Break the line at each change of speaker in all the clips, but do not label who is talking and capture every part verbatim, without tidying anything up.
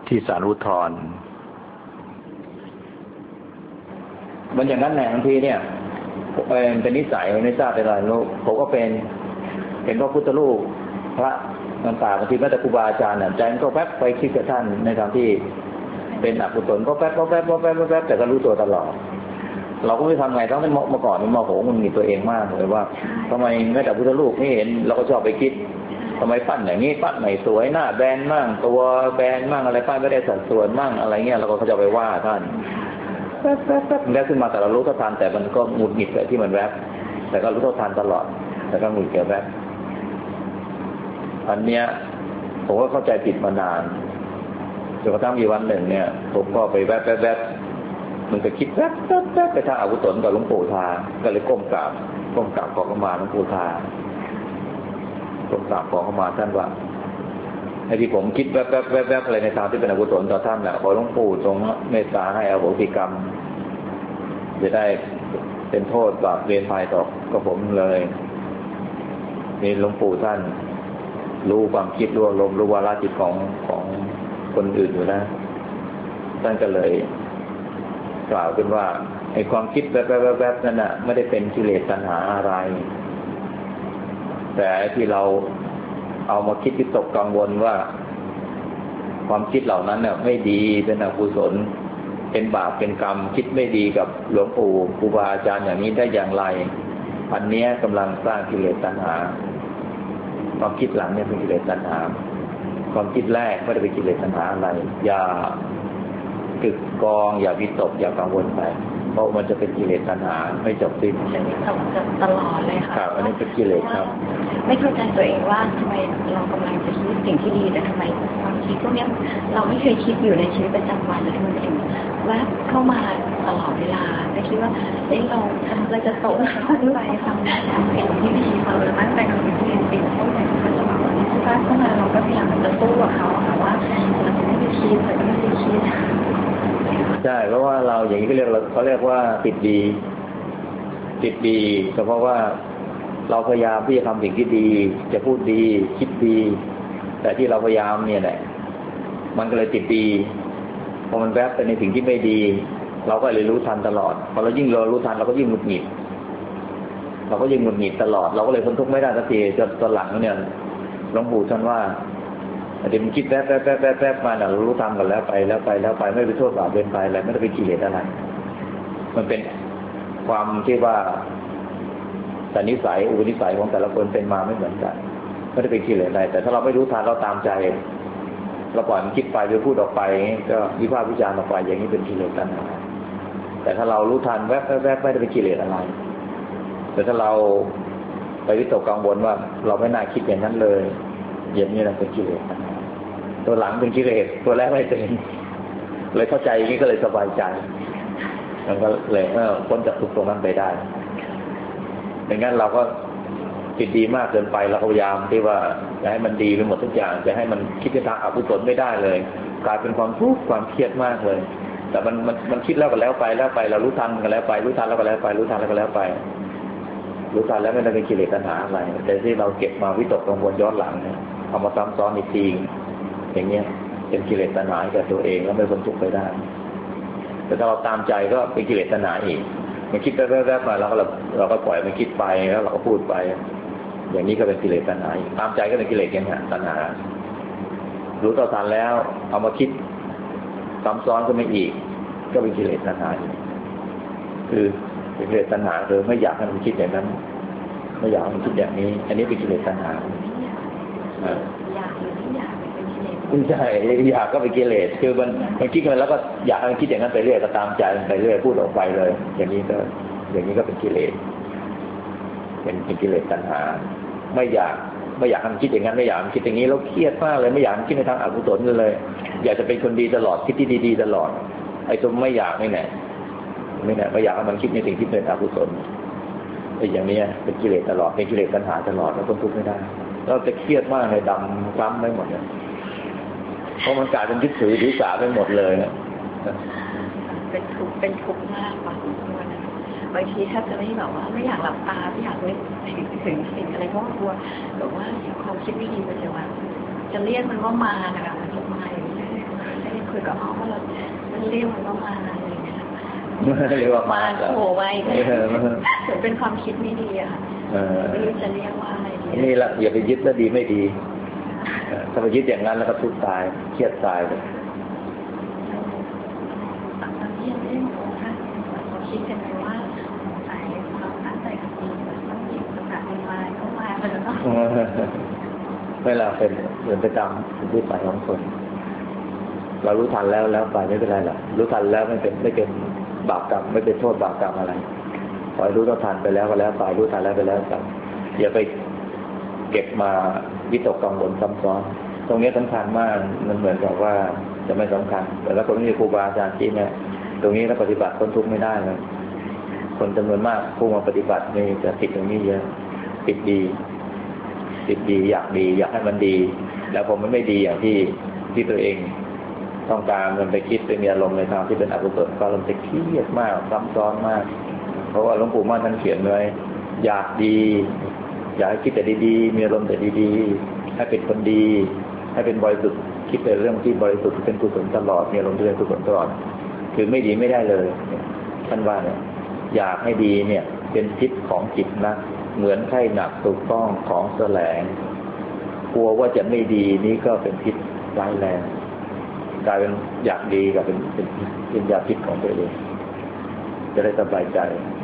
ที่ศาลอุทธรณ์มันอย่างนั้นแหละบางทีเนี่ยเป็นนิสัยไม่ทราบเป็นอะไรลูกผมก็เป็นเป็นพระพุทธรูปพระต่างๆบางทีแม้แต่ครูบาอาจารย์เนี่ยใจมันก็แวบไปคิดกับท่านในทางที่เป็นอกุศลก็แวบก็แวบก็แวบก็แวบแต่ก็รู้ตัวตลอดเราก็ไม่ทำไงต้องเป็นเมื่อก่อนมันโมโหมันหงิดตัวเองมากเลยว่าทำไมแม้แต่พุทธรูปไม่เห็นเราก็ชอบไปคิดทำไมปั้นอย่างนี้ปั้นไม่สวยหน้าแบนมั่งตัวแบนมั่งอะไรปั้นไม่ได้สัดส่วนมั่งอะไรเงี้ยเราก็เขาจะไปว่าท่านแป๊บแป๊บแป๊บมันได้ขึ้นมาแต่เรารู้เท่าทันแต่มันก็หงุดหงิดเลยที่มันแวบแต่ก็รู้เท่าทันตลอดแต่ก็หงุดหงิดแวบอันเนี้ยผมก็เข้าใจผิดมานานจนกระทั่งมีวันหนึ่งเนี่ยผมก็ไปแวบแวบแวบมันก็คิดแวบแวบแวบไปทางอกุศลกับหลวงปู่ทาก็เลยก้มกราบก้มกราบขอเข้ามาหลวงปู่ทาก้มกราบขอเข้ามาท่านว่าไอ้ที่ผมคิดแวบแวบแวบแวบอะไรในทางที่เป็นอกุศลต่อท่านน่ะขอหลวงปู่ทรงเมตตาให้อโหสิกรรมจะได้เป็นโทษบาปเวรภัยต่อกับผมเลยนี่หลวงปู่ท่านรู้ความคิดรู้อารมณ์รู้วาระจิตของของคนอื่นอยู่นะท่านก็เลยกล่าวขึ้นว่าไอ้ความคิดแวบๆๆนั่นน่ะไม่ได้เป็นกิเลสตัณหาอะไรแต่ที่เราเอามาคิดวิตกกังวลว่าความคิดเหล่านั้นเนี่ยไม่ดีเป็นอกุศลเป็นบาปเป็นกรรมคิดไม่ดีกับหลวงปู่ครูบาอาจารย์อย่างนี้ได้อย่างไรอันนี้กำลังสร้างกิเลสตัณหาความคิดหลังเนี่ยเป็นกิเลสตัณหาความคิดแรกไม่ได้เป็นกิเลสตัณหาอะไรอย่าตึกกองอย่าวิตกอย่ากังวลไปเพราะมันจะเป็นกิเลสตัณหาไม่จบสิ้น
อันนี้ตตลอดเลยค่ะ
ครับอันนี้เป็นกิเลสครับ
ไม่เข้าใจตัวเองว่าทำไมเรากำลังจะคิดสิ่งที่ดีแต่ทำไมความคิดพวกนี้เราไม่เคยคิดอยู่ในชีวิตประจำวันแต่มันถึงแวบเข้ามาตลอดเวลาแต่คิดว่าเอ้เราเราจะโตขึ้นไปฟังสิ่งที่ดีฟังหรือมั่นใจกับสิ่งที่ดีพวกนี้ก็จะแบบนี้ถ้าเข้ามาเราก็พยายามจะสู้กับเขาค่ะว่าเราจะไม่ไปคิดเราจะไม่ไปคิด
ใช่เพราะว่าเราอย่างนี้ก็เรียกเขาเรียกว่าติดดีติดดีก็เพราะว่าเราพยายามที่จะทำสิ่งที่ดีจะพูดดีคิดดีแต่ที่เราพยายามเนี่ยแหละมันก็เลยติดดีพอมันแวบไปในสิ่งที่ไม่ดีเราก็เลยรู้ทันตลอดพอเรายิ่งเรารู้ทันเราก็ยิ่งหงุดหงิดเราก็ยิ่งหงุดหงิดตลอดเราก็เลยทนทุกข์ไม่ได้สักทีจนตอนหลังเนี่ยหลวงปู่ท่านว่าเดี๋ยวมันคิดแป๊บแป๊บแป๊บแป๊บแป๊บมาเนี่ยเรารู้ทำกันแล้วไปแล้วไปแล้วไปไม่ไปโทษบาปเวรไปอะไรไม่ได้เป็นกิเลสอะไรมันเป็นความที่ว่าแต่นิสัยอุปนิสัยของแต่ละคนเป็นมาไม่เหมือนกันไม่ได้เป็นกิเลสอะไรแต่ถ้าเราไม่รู้ทันเราตามใจเราปล่อยมันคิดไปหรือพูดออกไปก็วิพากษ์วิจารณ์ออกไปอย่างนี้เป็นกิเลสตัณหาแต่ถ้าเรารู้ทันแวบแวบไม่ได้เป็นกิเลสอะไรแต่ถ้าเราไปวิตกกังวลว่าเราไม่น่าคิดอย่างนั้นเลยอย่างนี้เราเป็นกิเลสตัวหลังเป็นกิเลสตัวแรกไม่เป็นเลยเข้าใจอย่างนี้ก็เลยสบายใจแล้วก็เลยเออพ้นจากทุกข์ตรงนั้นไปได้ไม่งั้นเราก็ติดดีมากเกินไปเราพยายามที่ว่าจะให้มันดีไปหมดทุกอย่างจะให้มันคิดในทางอกุศลไม่ได้เลยกลายเป็นความทุกข์ความเครียดมากเลยแต่มันมันมันคิดแล้วก็แล้วไปแล้วไปเรารู้ทันกันแล้วไปรู้ทันแล้วก็แล้วไปรู้ทันแล้วก็แล้วไปรู้ทันแล้วไม่ได้เป็นกิเลสตัณหาอะไรแต่ที่เราเก็บมาวิตกกังวลย้อนหลังเนี่ยเอามาซ้ำซ้อนอีกทีอย่างเงี้ยเป็นกิเลสตัณหากับตัวเองแล้วไม่พ้นทุกข์ไปได้แต่ถ้าเราตามใจก็เป็นกิเลสตัณหาอีกมันคิดแวบๆมาแล้วเราเราก็ปล่อยมันคิดไปแล้วเราก็พูดไปอย่างนี้ก็เป็นกิเลสตัณหาตามใจก็เป็นกิเลสตัณหารู้ต่อทันแล้วเอามาคิดซ้ำซ้อนก็ไม่อีกก็เป็นกิเลสตัณหาคือเป็นกิเลสตัณหาคือไม่อยากให้มันคิดอย่างนั้นไม่อยากให้มันคิดอย่างนี้อันนี้เป็นกิเลสตัณหา
อยากหรือไม่อยากเป็นกิเลส
ใช่อยากก็เป็นกิเลสคือมันมันคิดกันแล้วก็อยากให้มันคิดอย่างนั้นไปเรื่อยก็ตามใจไปเรื่อยพูดออกไปเลยอย่างนี้ก็อย่างนี้ก็เป็นกิเลสเป็นเป็นกิเลสตัณหาไม่อยากไม่อยากให้มันคิดอย่างนั้นไม่อยากมันคิดอย่างนี้แล้วเครียดมากเลยไม่อยากมันคิดในทางอกุศลเลยอยากจะเป็นคนดีตลอดคิดที่ดีๆตลอดไอ้ตัวไม่อยากนี่แหละนี่แหละไม่อยากให้มันคิดในสิ่งที่เป็นอกุศลไอ้อย่างนี้เป็นกิเลสตลอดเป็นกิเลสตัณหาตลอดแล้วพ้นทุกข์ไม่ได้เราจะเครียดมากเลยดำคล้ำไม่หมดเลยเพราะมันกลายเป็นยึดถือถือสาไปหมดเลย
เป็นทุกข์เป็นทุกข์มากกว่าบางทีแทบจะไม่แบบว่าไม่อยากหลับตาไม่อยากนึกถึงถึงสิ่งอะไรเพราะว่ากลัวแบบว่าความคิดไม่ดีมันจะว่าจะเรียกมันว่ามานะคะมันจะมาอย่างนี้ก็อ๋อเราเรียกมันว่ามาอะไรอย่างเงี้ย
เรียกว่ามา
โผล่ไว้เหมือนเป็นความคิดไม่ดีอะค่ะไม่รู้จะเรียกว่าอะไรดี
นี่ละอย่าไปยึดแล้วดีไม่ดีถ้าไปยึดอย่างนั้นแล้วก็ทุกข์ตายเครียดตายเลย
ตอนที่ยังไม่ได้มาค่ะเราคิดกันไปว่าสายความตั้งใจกับจริงต้องหยิบโอกาสมาเข้ามามันจะต้อง
เวลาเป็นเป็นประจำที่ไปของคนเรารู้ทันแล้วแล้วไปไม่เป็นไรหรอกรู้ทันแล้วไม่เป็นไม่เป็นบาปกรรมไม่เป็นโทษบาปกรรมอะไรขอให้รู้ทันไปแล้วก็แล้วไปรู้ทันแล้วไปแล้วกันอย่าไปเก็บมาวิตกกังวลซ้ำซ้อนตรงนี้สำคัญมากมันเหมือนกับว่าจะไม่สำคัญแต่แล้วคนที่มีครูบาอาจารย์ที่เนี่ยตรงนี้ถ้าปฏิบัติคนทุกข์ไม่ได้เลยคนจำนวนมากผู้มาปฏิบัตินี่จะติดตรงนี้เยอะติดดีติดดีอยากดีอยากให้มันดีแล้วผมมันไม่ดีอย่างที่ที่ตัวเองต้องการมันไปคิดไปมีอารมณ์ในทางที่เป็นอกุศลก็มันจะเครียดมากซ้ำซ้อนมากเพราะว่าหลวงปู่มั่นท่านเขียนไว้อยากดีอยากให้คิดแต่ดีๆมีอารมณ์แต่ดีๆให้เป็นคนดีให้เป็นบริสุทธิ์คิดแต่เรื่องที่บริสุทธิ์เป็นกุศลตลอดมีอารมณ์ที่เป็นกุศลตลอดคือไม่ดีไม่ได้เลยท่านว่าเนี่ยอยากให้ดีเนี่ยเป็นพิษของจิตนะเหมือนไข้หนักถูกต้องของแสลงกลัวว่าจะไม่ดีนี่ก็เป็นพิษร้ายแรงกลายเป็นอยากดีกับเป็นเป็นเป็นยาพิษของตัวเองจะได้สบายใจ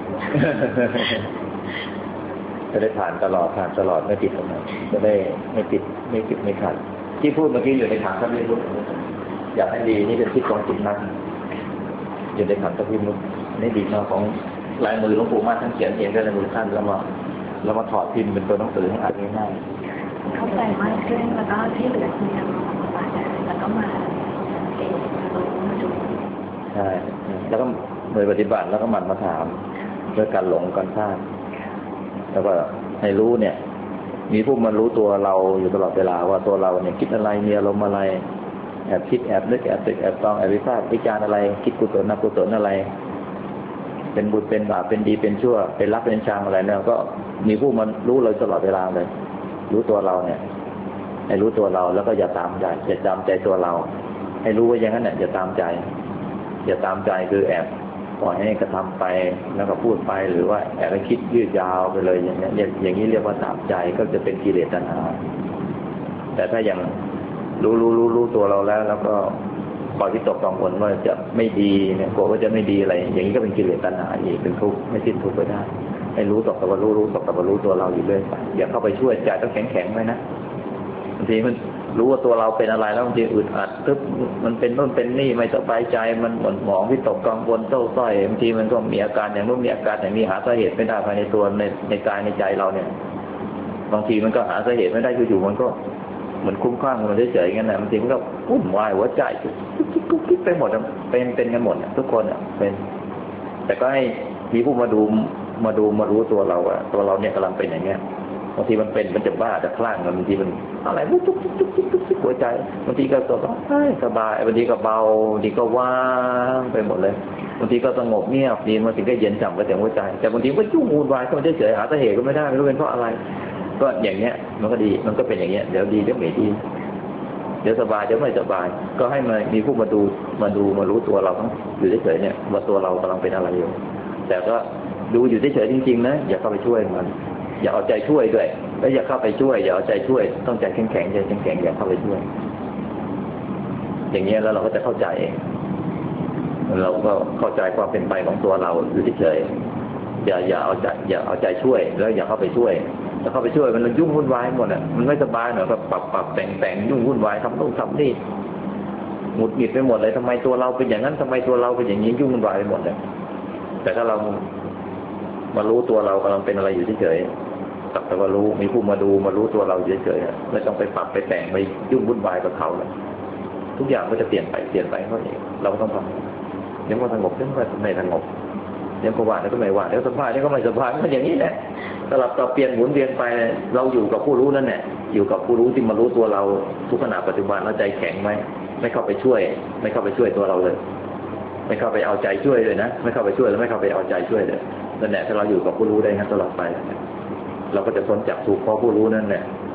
จะได้ผ่านตลอดผ่านตลอดไม่ติดตรงไหนจะได้ไม่ติดไม่ติดไม่ขัดที่พูดเมื่อกี้อยู่ในถังทัพพิมุขอยากให้ดีนี่เป็นพิษของจิตนักอยู่ในถังทัพพิมุขนี่ดีมากของลายมือหลวงปู่มั่นท่านเขียนเองด้วยลายมือท่านแล้วมาแล้วมาถอดพิมพ์เป็นตัวหนังสือให้อ่านง่าย
ๆเข้าใจมากขึ้นแล้วก็ที่เหลือคือทำมาปฏิบัติแล้วก็มาเองมารู้มาดู
ใช่แล้วก็โดยปฏิบัติแล้วก็หมั่นมาถามด้วยการหลงการพลาดแล้วก็ให้รู้เนี่ยมีผู้มารู้ตัวเราอยู่ตลอดเวลาว่าตัวเราเนี่ยคิดอะไรมีอารมณ์อะไรแอบคิดแอบนึกแอบตึกแอบตองแอบวิพากษ์วิจารณ์อะไรคิดกุศลอกุศลอะไรเป็นบุญเป็นบาปเป็นดีเป็นชั่วเป็นรักเป็นชังอะไรเนี่ยก็มีผู้มารู้เราตลอดเวลาเลยรู้ตัวเราเนี่ยให้รู้ตัวเราแล้วก็อย่าตามใจอย่าตามใจตัวเราให้รู้ว่าอย่างนั้นเนี่ยอย่าตามใจอย่าตามใจคือแอบปล่อยให้กระทำไปแล้วก็พูดไปหรือว่าแอบไปคิดยืดยาวไปเลยอย่างนี้อย่างนี้เรียกว่าตามใจก็จะเป็นกิเลสตัณหาแต่ถ้ายังรู้รู้รู้รู้ตัวเราแล้วแล้วก็ปล่อยที่ตกกังวลว่าจะไม่ดีเนี่ยกลัวว่าจะไม่ดีอะไรอย่างนี้ก็เป็นกิเลสตัณหาอีกเป็นทุกข์ไม่สิ้นทุกข์ไปได้ให้รู้ตกแต่ว่ารู้รู้ตกแต่ว่ารู้ตัวเราอยู่เรื่อยไปอย่าเข้าไปช่วยใจต้องแข็งแข็งไว้นะบางทีมันรู้ว่าตัวเราเป็นอะไรแล้วบางทีอึดอัดทึบมันเป็นนู่นเป็นนี่ไม่สบายใจมันหม่นหมองวิตกกังวลเศร้าส้อยบางทีมันก็มีอาการอย่างนู้นมีอาการอย่างนี้หาสาเหตุไม่ได้ภายในตัวในในกายในใจเราเนี่ยบางทีมันก็หาสาเหตุไม่ได้อยู่ๆมันก็เหมือนคุ้มคลั่งมันเฉยๆงั้นนะบางทีมันก็วุ่นวายหัวใจกิ๊กกิ๊กไปหมดเป็นเป็นกันหมดทุกคนอ่ะเป็นแต่ก็ให้มีผู้มาดูมาดูมารู้ตัวเราอะตัวเราเนี่ยกำลังเป็นอย่างเงี้ยบางทีมันเป็นมันจะบ้าจะคลั่งบางทีมันอะไรปุ๊บปุ๊บปุ๊บปุ๊บปุ๊บปุ๊บหัวใจบางทีก็สบายสบายบางทีก็เบาบางทีก็ว่างไปหมดเลยบางทีก็สงบเงียบดีบางทีก็เย็นฉ่ำไปถึงหัวใจแต่บางทีก็ยุ่งวุ่นวายก็เฉยๆหาสาเหตุก็ไม่ได้ไม่รู้เป็นเพราะอะไรก็อย่างเงี้ยมันก็ดีมันก็เป็นอย่างเงี้ยเดี๋ยวดีเดี๋ยวไม่ดีเดี๋ยวสบายเดี๋ยวไม่สบายก็ให้มามีผู้มาดูมาดูมารู้ตัวเราทั้งอยู่เฉยๆเนี่ยว่าตัวเรากำลังเป็นอะไรอยู่แต่ก็ดูอยู่เฉยๆจริงๆนะอย่าเข้าไปช่วยมันอย่าเอาใจช่วยด้วยแล้วอย่าเข้าไปช่วยอย่าเอาใจช่วยต้องใจแข็งๆใจแข็งๆอย่าเข้าไปช่วยอย่างเงี้ยแล้วเราก็จะเข้าใจเองเราก็เข้าใจความเป็นไปของตัวเราอยู่เฉยๆอย่าอย่าเอาใจอย่าเอาใจช่วยแล้วอย่าเข้าไปช่วยถ้าเข้าไปช่วยมันยุ่งวุ่นวายหมดอ่ะมันไม่สบายหน่อยก็ปรับปรับแต่งแต่งยุ่งวุ่นวายทำต้องทำนี่หงุดหงิดไปหมดเลยทำไมตัวเราเป็นอย่างนั้นทำไมตัวเราเป็นอย่างนี้ยุ่งวุ่นวายไปหมดเลยแต่ถ้าเรามารู้ตัวเรากำลังเป็นอะไรอยู่เฉยๆสักแต่ว่ารู้มีผู้มาดูมารู้ตัวเราเฉยๆไม่ต้องไปปรับไปแต่งไปยุ่งวุ่นวายกับเขาเลยทุกอย่างก็จะเปลี่ยนไปเปลี่ยนไปเพราะเองเราต้องทำเดี๋ยวก็สงบเดี๋ยวก็ไม่สงบเดี๋ยวก็ว่างเดี๋ยวก็ไม่ว่างเดี๋ยวสบายเดี๋ยวก็ไม่สบายมันอย่างนี้แหละสลับต่อเปลี่ยนหมุนเวียนไปเราอยู่กับผู้รู้นั่นแหละอยู่กับผู้รู้ที่มารู้ตัวเราทุกขณะปัจจุบันแล้วใจแข็งไหมไม่เข้าไปช่วยไม่เข้าไปช่วยตัวเราเลยไม่เข้าไปเอาใจช่วยเลยนะไม่เข้าไปช่วยแล้วไม่เข้าไปเอาใจช่วยเลยนั่นแหละถ้าเราอยู่กับผู้รู้ได้งั้นตลอดไปเราก็จะพ้นจากทุกข์เพราะผู้รู้นั่นแหละ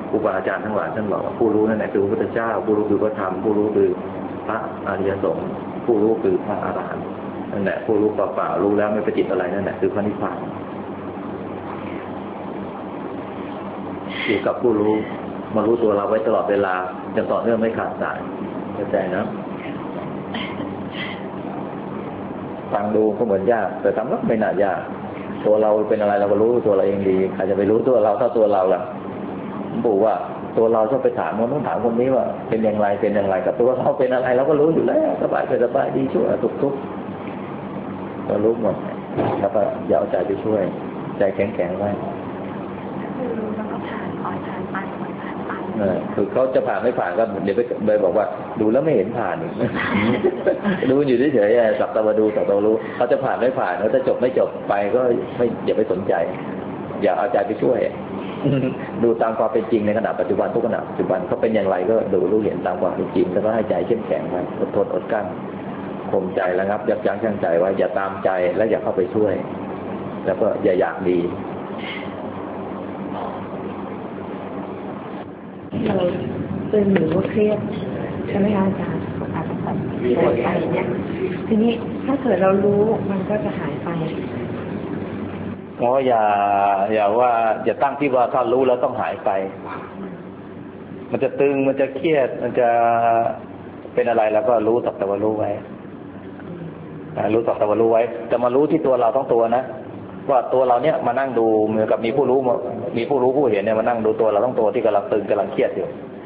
ครูบาอาจารย์ทั้งหลายท่านบอกว่าผู้รู้นั่นแหละคือพระพุทธเจ้าผู้รู้คือพระธรรมผู้รู้คือพระอริยสงฆ์ผู้รู้คือพระอรหันต์นั่นแหละผู้รู้เปล่าๆรู้แล้วไม่ไปติดอะไรนั่นแหละคือพระนิพพานอยู่กับผู้รู้มารู้ตัวเราไว้ตลอดเวลาจะต่อเนื่องไม่ขาดสายเข้าใจนะฟังดูก็เหมือนยากแต่ทำก็ไม่น่ายากตัวเราเป็นอะไรเราก็รู้ตัวเราเองดีใครจะไปรู้ตัวเราเท่าตัวเราล่ะผมบอกว่าตัวเราชอบไปถามคนต้องถามคนนี้ว่าเป็นอย่างไรเป็นอย่างไรกับตัวเราเป็นอะไรเราก็รู้อยู่แล้วสบายสบายดีชั่วทุกทุกก็รู้หมดแล้วก็อย่าเอาใจไปช่วยใจแข็งแข็งไว้
คือรู้แล้วก็ผ่านอ่อยผ่านไปอ่อยผ่านไป
เออคือเขาจะผ่านไม่ผ่านก็เดี๋ยวไปไปบอกว่าดูแล้วไม่เห็นผ่านอีกดูอยู่เฉยๆสับตะวันดูสับตะวันรู้เขาจะผ่านไม่ผ่านเขาจะจบไม่จบไปก็ไม่อย่าไปสนใจอย่าเอาใจไปช่วยดูตามความเป็นจริงในขณะปัจจุบันทุกขณะปัจจุบันเขาเป็นอย่างไรก็ดูรู้เห็นตามความเป็นจริงแล้วก็ให้ใจเข้มแข็งไว้อดทนอดกลั้นข่มใจระงับยับยั้งชั่งใจไว้อย่าตามใจและอย่าเข้าไปช่วยแล้วก็อย่าอยากดี
เราตึงหรือว่าเครียดใช่ไหมคะอาจารย์อาจจะตัดปวดไปเนี่ยทีนี้ถ้าเกิดเรารู้มันก็จะหายไป
เพราะอย่าอย่าว่าอย่าตั้งที่ว่าถ้ารู้แล้วต้องหายไปมันจะตึงมันจะเครียดมันจะเป็นอะไรแล้วก็รู้สักแต่ว่ารู้ไว้รู้สักแต่ว่ารู้ไว้จะมารู้ที่ตัวเราต้องตัวนะว่าตัวเราเนี่ยมานั่งดูเหมือนกับมีผู้รู้มีผู้รู้ผู้เห็นเนี่ยมานั่งดูตัวเราต้องตัวที่กำลังตึงกำลังเครียดอยู่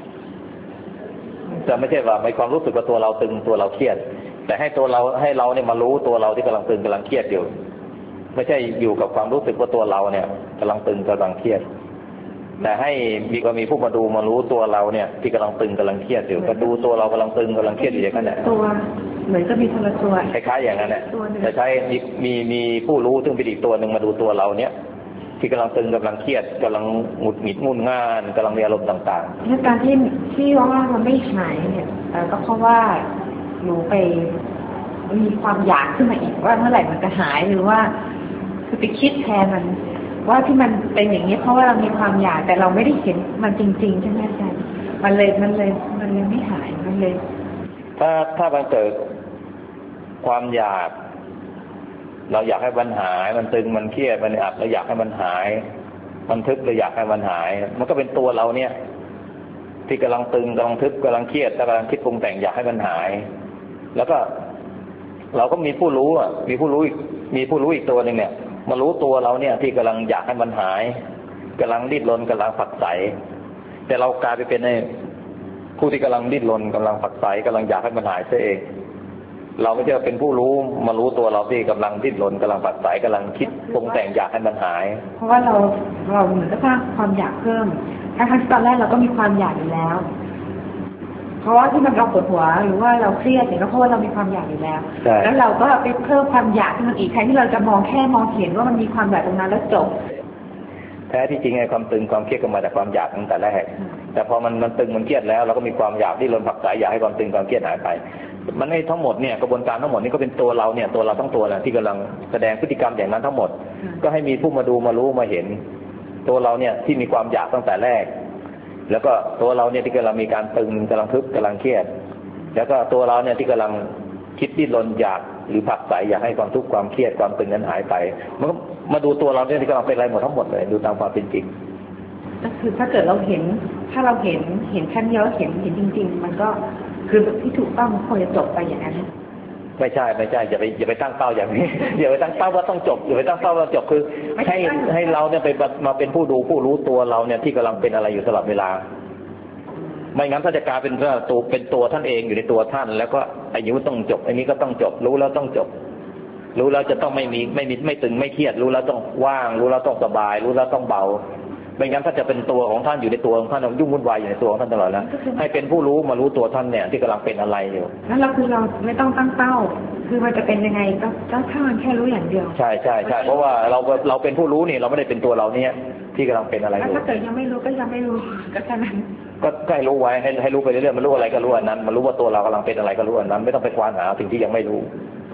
จะไม่ใช่ว่าในความรู้สึกว่าตัวเราตึงตัวเราเครียดแต่ให้ตัวเราให้เราเนี่ยมารู้ตัวเราที่กำลังตึงกำลังเครียดอยู่ไม่ใช่อยู่กับความรู้สึกว่าตัวเราเนี่ยกำลังตึงกำลังเครียดแต่ให้มีก็มีผู้มาดูมารู้ตัวเราเนี่ยที่กำลังตึงกำลังเครียดอยู่ก็ดูตัวเรากำลังตึงกำลังเครียดอยู่อย่างนั้นแหละ
ตัวเหมือนก็มีคนละตัว
คล้ายๆอย่างนั้นแหละแต่ใช้มีมีมีผู้รู้ซึ่งเป็นอีกตัวหนึ่งมาดูตัวเราเนี่ยที่กำลังตึงกำลังเครียดกำลังหงุดหงิดงุ่นง่านกำลังมีอารมณ์ต่าง
ๆและการที่ที่ว่ามันไม่หายเนี่ยก็เพราะว่าหนูไปมีความอยากขึ้นมาอีกว่าเมื่อไหร่มันจะหายหรือว่าคือไปคิดแทนมันว่าที่มันเป็นอย่างนี้เพราะว่าเรามีความอยากแต่เราไม่ได้เห็นมันจริงๆใช่ไหมอาจารย์มันเลยมันเลยมันเลยไม่หายมันเลย
ถ้าถ้ามันเกิดความอยากเราอยากให้มันหายมันตึงมันเครียดมันอัดเราอยากให้มันหายมันทึบเราอยากให้มันหายมันก็เป็นตัวเราเนี่ยที่กำลังตึงกำลังทึบกำลังเครียดกำลังคิดปรุงแต่งอยากให้มันหายแล้วก็เราก็มีผู้รู้อ่ะมีผู้รู้อีกมีผู้รู้อีกตัวหนึ่งเนี่ยมารู้ตัวเราเนี่ยที่กำลังอยากให้มันหายกำลังดิ้นรนกำลังฝักใสแต่เรากลายไปเป็นในผู้ที่กำลังดิ้นรนกำลังฝักใสกำลังอยากให้มันหายซะเองเราไม่ใช่เป็นผู้รู้มารู้ตัวเราที่กำลังดิ้นรนกำลังฝักใสกำลังคิดปรุงแต่งอยากให้มันหาย
เพราะว่าเราเราเหมือนก็สร้างความอยากเพิ่มทั้งที่ตอนแรกเราก็มีความอยากอยู่แล้วเพราะว่าที่มันเราปวดหัวหรือว่าเราเครียดเนี่ยก็เพราะว่าเรามีความอยากอยู่แล้วแล้วเราก็ไปเพิ่มความอยากที่มันอีกแทนที่เราจะมองแค่มองเห็นว่ามันมีความอยากตรงนั้นแล้วจบ
แท้ที่จริงไอ้ความตึงความเครียดก็มาจากความอยากตั้งแต่แรกแต่พอมันมันตึงมันเครียดแล้วเราก็มีความอยากที่ลนผักสายอยากให้ความตึงความเครียดหายไปมันในทั้งหมดเนี่ยกระบวนการทั้งหมดนี่ก็เป็นตัวเราเนี่ยตัวเราทั้งตัวแหละที่กำลังแสดงพฤติกรรมอย่างนั้นทั้งหมดก็ให้มีผู้มาดูมารู้มาเห็นตัวเราเนี่ยที่มีความอยากตั้งแต่แรกแล้วก็ตัวเราเนี่ยที่กำลังมีการตึงกำลังทึบกำลังเครียดแล้วก็ตัวเราเนี่ยที่กำลังคิดดิ้นรนอยากหรือผักใสอยากให้ความทุกข์ความเครียดความตึงนั้นหายไปมันก็มาดูตัวเราเนี่ยที่กำลังเป็นอะไรหมดทั้งหมดเลยดูตามความเป็นจริง
ก็คือถ้าเกิดเราเห็นถ้าเราเห็นเห็นแค่นี้แล้วเห็นเห็นจริงๆมันก็คือที่ถูกต้องมันควรจะจบไปอย่างนั้น
ไม่ใช่ไม่ใช่อย่าไปอย่าไปตั้งเป้าอย่างนี้อย่าไปตั้งเป้าว่าต้องจบอย่าไปตั้งเป้าว่าจบคือให้ให้เราเนี่ยไปมาเป็นผู้ดูผู้รู้ตัวเราเนี่ยที่กำลังเป็นอะไรอยู่ตลอดเวลาไม่งั้นถ้าจะกลายเป็นตัวเป็นตัวท่านเองอยู่ในตัวท่านแล้วก็ไอ้นี้ต้องจบไอ้นี้ก็ต้องจบรู้แล้วต้องจบรู้แล้วจะต้องไม่มีไม่มีไม่ตึงไม่เครียดรู้แล้วต้องว่างรู้แล้วต้องสบายรู้แล้วต้องเบาไม่งั้นถ้าจะเป็นตัวของท่านอยู่ในตัวของท่านยุ่งวุ่นวายอยู่ในตัวของท่านตลอดแล้วให้เป็นผู้รู้มารู้ตัวท่านเนี่ยที่กำลังเป็นอะไรอยู่
แล้วเราคือเราไม่ต้องตั้งเป้าคือมันจะเป็นยังไงก็ก็ถ้ามันแค่รู้อย่างเดียว
ใช่ใช่ใช่เพราะว่าเราเราเป็นผู้รู้นี่เราไม่ได้เป็นตัวเราเนี่ยที่กำลังเป็นอะไรอยู่
ถ้าเกิดยังไม่รู้ก็ยังไม่รู้ก็แค่นั้น
ก็ให้รู้ไว้ให้ให้รู้ไปเรื่อยๆมันรู้อะไรก็รู้อันนั้นมันรู้ว่าตัวเรากำลังเป็นอะไรก็รู้อันนั้นไม่ต้องไปควานหาสิ่งที่ยังไม่รู้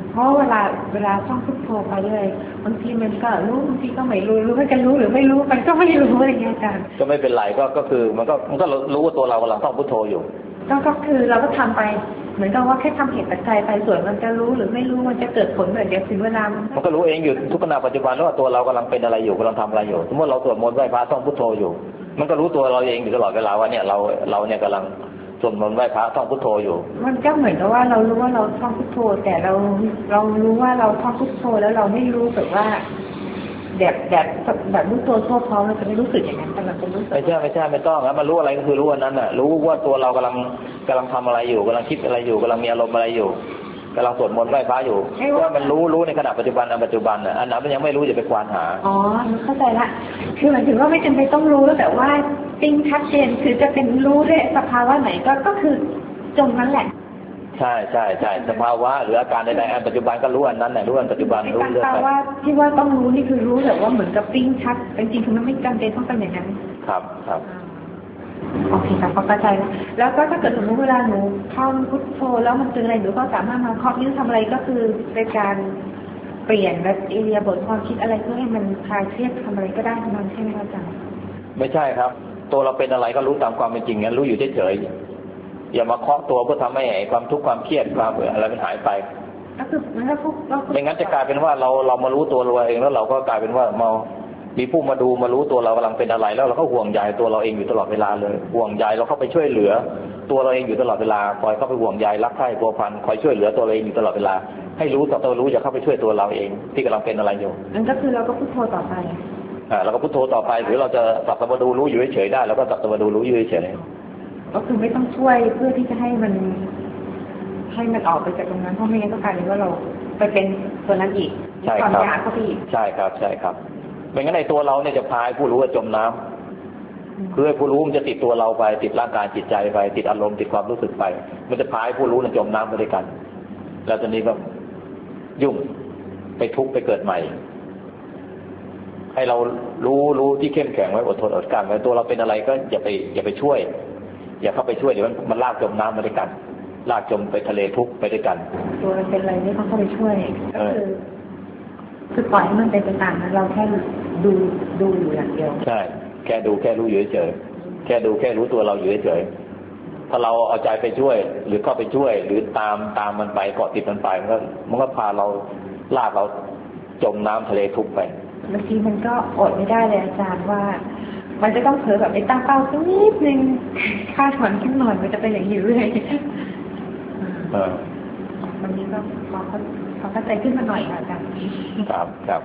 เพราะเวลาเวลาท่องพุทโธไปเลยบางทีมันก็รู้บางทีก็ไม่รู้รู้ว่าจะรู้หรือไม่รู้มันก็ไม่รู้อะไรเงี้ยอาจารย์
ก็ไม่เป็นไรก็ก็คือมันก็มันก็รู้ว่าตัวเรากำลังท่องพุทโธอยู่
ก็ก็คือเราก็ทำไปเหมือนกับว่าแค่ทำเหตุปัจจัยไปส่วนมันจะรู้หรือไม่รู้มันจะเกิดผลเดี๋ยวถึงเวลา
มันก็รู้เองอยู่ทุกขณะปัจจุบันว่าตัวเรากำลังเป็นอะไรอยู่กำลังทำอะไรอยู่สมมติเราสวดมนต์ไหว้พระท่องพุทโธอยู่มันก็รู้ตัวเราเองอยู่ตลอดเวลาว่าเนี่ยเราเราเนี่ยกำลังสวดมนต์ไหว้พระท่องพุทโธอยู่
มันก็เหมือนกับว่าเรารู้ว่าเราท่องพุทโธแต่เราเรารู้ว่าเราท่องพุทโธแล้วเราไม่รู้แบบว่าแบบแบบแบบรู้ตัวทั่วพร้อมเราจะไม่รู้สึกอย่างนั้นแต่เราจะรู้สึก
ไม่ใช่ไม่ใช่ไม่ต้องนะมันรู้อะไรก็คือรู้อันนั้นน่ะรู้ว่าตัวเรากำลังกำลังทำอะไรอยู่กำลังคิดอะไรอยู่กำลังมีอารมณ์อะไรอยู่กำลังสวดมนต์ไหว้พระอยู่ว่ามันรู้รู้ในขณะปัจจุบันอันปัจจุบันน่ะอันนั้นมันยังไม่รู้อย่าไปควานหา
อ๋อเข้าใจละคือหมายถึงว่าไม่จำเป็นต้องรู้แต่ว่าติ้งชัดเจนคือจะเป็นรู้ได้สภาวะไหนก็ก็คือจงนั้นแหละ
ใช่ใช่ใช่สภาวะหรืออาการใดๆอันปัจจุบันก็รู้อันนั้นแหละรู้อันปัจจุบันรู้เรื่อง
ไปว่าที่ว่าต้องรู้นี่คือรู้แบบว่าเหมือนกับปิ้งชัดจริงๆคือมันไม่จำเป็นต้องเป็นอย่างนั้น
ครับครับ
โอเคครับเข้าใจแล้วแล้วก็ถ้าเกิดสมมติเวลาหนูท่องพุทโธแล้วมันเจออะไรหนูก็สามารถมาเคาะนิ้วทำอะไรก็คือเป็นการเปลี่ยนแบบอิริยาบถความคิดอะไรเพื่อให้มันคลายเครียดทำอะไรก็ได้ทั้งนั้นใช่ไหมครับอาจารย์
ไม่ใช่ครับตัวเราเป็นอะไรก็รู้ตามความเป็นจริงงั้นรู้อยู่เฉยๆอย่ามาเคาะตัวเพื่อทำให้ความทุกข์ความเครียดความอะไรมันหายไป
ก็คือมันก็พุก
ไม่งั้นจะกลายเป็นว่าเราเรามารู้ตัวเราเองแล้วเราก็กลายเป็นว่ามามีผู้มาดูมารู้ตัวเรากำลังเป็นอะไรแล้วเราก็ห่วงใยตัวเราเองอยู่ตลอดเวลาเลยห่วงใยเราเข้าไปช่วยเหลือตัวเราเองอยู่ตลอดเวลาคอยเข้าไปห่วงใยรักใคร่พัวพันคอยช่วยเหลือตัวเราเองอยู่ตลอดเวลาให้รู้ต่อตัวรู้อย่าเข้าไปช่วยตัวเราเองที่กำลังเป็นอะไรอยู่
นั่นก็คือเราก็พุทโธต่อไป
อ่าเราก็พุทโธต่อไปหรือเราจะสักแต่ว่าดูรู้อยู่เฉยๆได้เราก็สักแต่ว่าดูรู้อยู่เฉย
ๆก็คือไม่ต้องช่วยเพื่อที่จะให้มันให้มันออกไปจากตรงนั้นเพราะไม่งั้นก็กลายเป็นว่าเราไปเป็นตัวนั้นอีกความอยากเข้าไปอีก
ใช่ครับใช่ครับไม่งั้นในตัวเราเนี่ยจะพายผู้รู้จมน้ำคือผู้รู้มันจะติดตัวเราไปติดร่างกายจิตใจไปติดอารมณ์ติดความรู้สึกไปมันจะพายผู้รู้เนี่ยจมน้ำไปด้วยกันแล้วตอนนี้ก็ยุ่งไปทุกข์ไปเกิดใหม่ให้เรารู้รู้ที่เข้มแข็งไว้อดทนอดกลั้นไว้ตัวเราเป็นอะไรก็อย่าไปอย่าไปช่วยอย่าเข้าไปช่วยเดี๋ยวมันมันลากจมน้ำมาด้วยกันลากจมไปทะเลทุกข์ไปด้วยกัน
ตัวเราเป็นอะไรไม่ต้องเข้าไปช่วยก็คือคือปล่อยให้มันเป็นไปตามนั้นเราแค่ดูดูอยู่อย่างเดียว
ใช่แค่ดูแค่รู้อยู่เฉยแค่ดูแค่รู้ตัวเราอยู่เฉยถ้าเราเอาใจไปช่วยหรือเข้าไปช่วยหรือตามตามมันไปเกาะติดมันไปมันก็มันก็พาเราลากเราจมน้ำทะเลทุกข์ไป
บางทีมันก็อดไม่ได้เลยอาจารย์ว่ามันจะต้องเผลอแบบไม่ตั้งเป้าสักนิดนึงคาดหวังขึ้นหน่อยมันจะเป็นอย่างนี้เรื่อย
เออ
วันนี้ก็พอพอเข้าใจขึ้นมาหน่อยค่ะอาจารย์
ครับครับ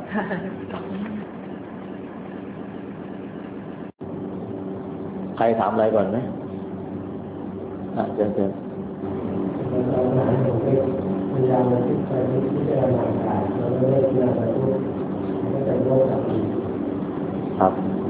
ใครถามอะไรก่อนไหมอ่ะเชิญเชิญพยายามคิดไปพิจารณากายแล้วก็เลิกเรื่องไปทุกไม่เป็นโรคกับอีกครับ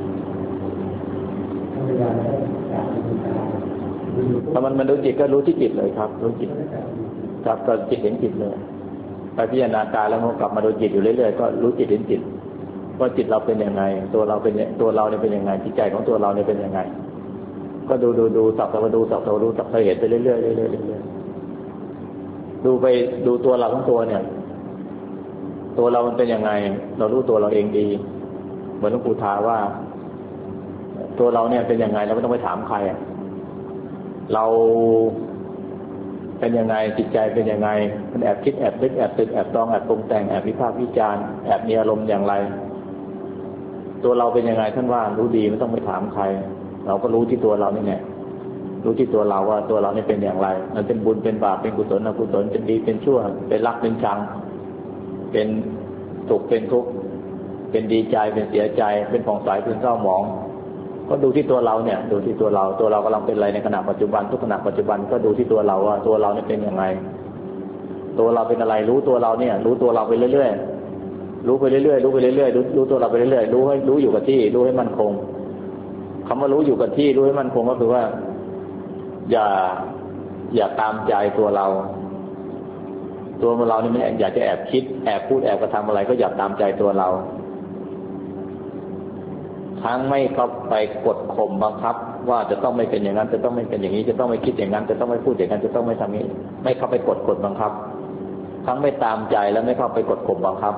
พยายามให้การดูกายถ้ามันมันดูจิตก็รู้ที่จิตเลยครับรู้จิตครับก็จิตเห็นจิตเลยไปพิจารณากายแล้วมันกลับมาดูจิตอยู่เรื่อยๆก็รู้จิตเห็นจิตว่าจิตเราเป็นยังไงตัวเราเป็นตัวเราเนี่ยเป็นยังไงจิตใจของตัวเราเนี่ยเป็นยังไงก็ดูดูดูสับสับดูสับสับดูสับเห็นไปเรื่อยๆเรื่อยๆเรื่อยๆดูไปดูตัวเราทั้งตัวเนี่ยตัวเรามันเป็นยังไงเรารู้ตัวเราเองดีเหมือนหลวงปู่ทาว่าตัวเราเนี่ยเป็นยังไงเราไม่ต้องไปถามใครเราเป็นยังไงจิตใจเป็นยังไงมันแอบคิดแอบนึกแอบตึกแอบตองแอบปรุงแต่งแอบวิพากษ์วิจารณ์แอบมีอารมณ์อย่างไรตัวเราเป็นยังไงท่านว่ารู้ดีไม่ต้องไปถามใครเราก็รู้ที่ตัวเรานี่แหละรู้ที่ตัวเราว่าตัวเรานี่เป็นอย่างไรมันเป็นบุญเป็นบาปเป็นกุศลอกุศลเป็นดีเป็นชั่วเป็นรักเป็นชังเป็นสุขเป็นทุกข์เป็นดีใจเป็นเสียใจเป็นผ่องใสเป็นเศร้าหมองก็ดูที่ตัวเราเนี่ยดูที่ตัวเราตัวเรากำลังเป็นอะไรในขณะปัจจุบันทุกขณะปัจจุบันก็ดูที่ตัวเราว่าตัวเราเนี่ยเป็นอย่างไรตัวเราเป็นอะไรรู้ตัวเราเนี่ยรู้ตัวเราไปเรื่อยๆรู้ไปเรื่อยๆรู้ไปเรื่อยๆรู้รู้ตัวเราไปเรื่อยๆรู้ให้รู้อยู่กับที่รู้ให้มั่นคงคำว่ารู้อยู่กับที่รู้ให้มั่นคงก็คือว่าอย่าอย่าตามใจตัวเราตัวเรานี่ไม่อยากจะแอบคิดแอบพูดแอบกระทำอะไรก็อย่าตามใจตัวเราทั้งไม่เข้าไปกดข่มบังคับว่าจะต้องไม่เป็นอย่างนั้นจะต้องไม่เป็นอย่างนี้จะต้องไม่คิดอย่างนั้นจะต้องไม่พูดอย่างนั้นจะต้องไม่ทำนี้ไม่เข้าไปกดกดบังคับทั้งไม่ตามใจและไม่เข้าไปกดข่มบังคับ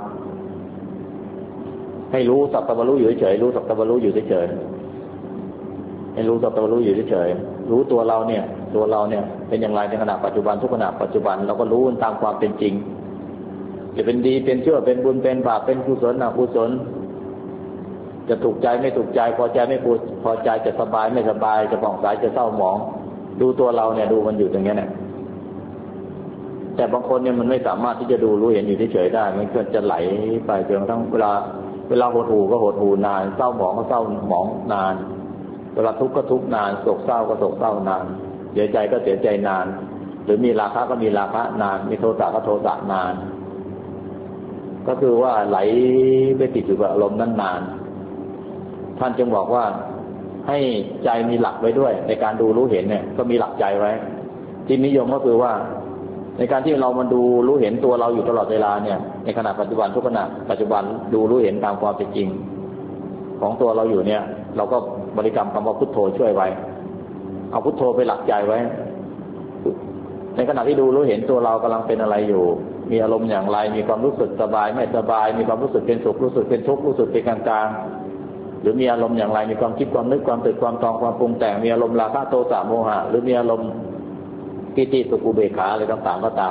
ให้รู้สักแต่ว่ารู้อยู่เฉยรู้สักแต่ว่ารู้อยู่เฉยให้รู้สักแต่ว่ารู้อยู่เฉยรู้ตัวเราเนี่ยตัวเราเนี่ยเป็นอย่างไรในขณะปัจจุบันทุกขณะปัจจุบันเราก็รู้ตามความเป็นจริงจะเป็นดีเป็นชั่วเป็นบุญเป็นบาปเป็นกุศลอกุศลจะถูกใจไม่ถูกใจพอใจไม่พอใจจะสบายไม่สบายจะผ่องใสจะเศร้าหมองดูตัวเราเนี่ยดูมันอยู่ตรงนี้เนี่ยแต่บางคนเนี่ยมันไม่สามารถที่จะดูรู้เห็นอยู่เฉยๆได้มันก็จะไหลไปจนกระทั่งเวลาเวลาหดหู่ก็หดหู่นานเศร้าหมองก็เศร้าหมองนานเวลาทุกข์ก็ทุกข์นานโศกเศร้าก็โศกเศร้านานเสียใจก็เสียใจนานหรือมีราคะก็มีราคะนานมีโทสะก็โทสะนานก็คือว่าไหลไปติดอยู่กับอารมณ์นั้นนานท่านจึงบอกว่าให้ใจมีหลักไว้ด้วยในการดูรู้เห็นเนี่ยก็มีหลักใจไว้ที่นิยมก็คือว่าในการที่เรามาดูรู้เห็นตัวเราอยู่ตลอดเวลาเนี่ยในขณะปัจจุบันทุกขณะปัจจุบันดูรู้เห็นตามความเป็นจริงของตัวเราอยู่เนี่ยเราก็บริกรรมคำว่าพุทโธช่วยไว้เอาพุทโธไปหลักใจไว้ในขณะที่ดูรู้เห็นตัวเรากำลังเป็นอะไรอยู่มีอารมณ์อย่างไรมีความรู้สึกสบายไม่สบายมีความรู้สึกเป็นสุขรู้สึกเป็นทุกข์รู้สึกเป็นกลางๆหรือมีอารมณ์อย่างไรมีความคิดความนึกความตื่นความตองความปรุงแต่งมีอารมณ์ราคะโทสะโมหะหรือมีอารมณ์ปิติสุขอุเบกขาอะไรต่างๆก็ตาม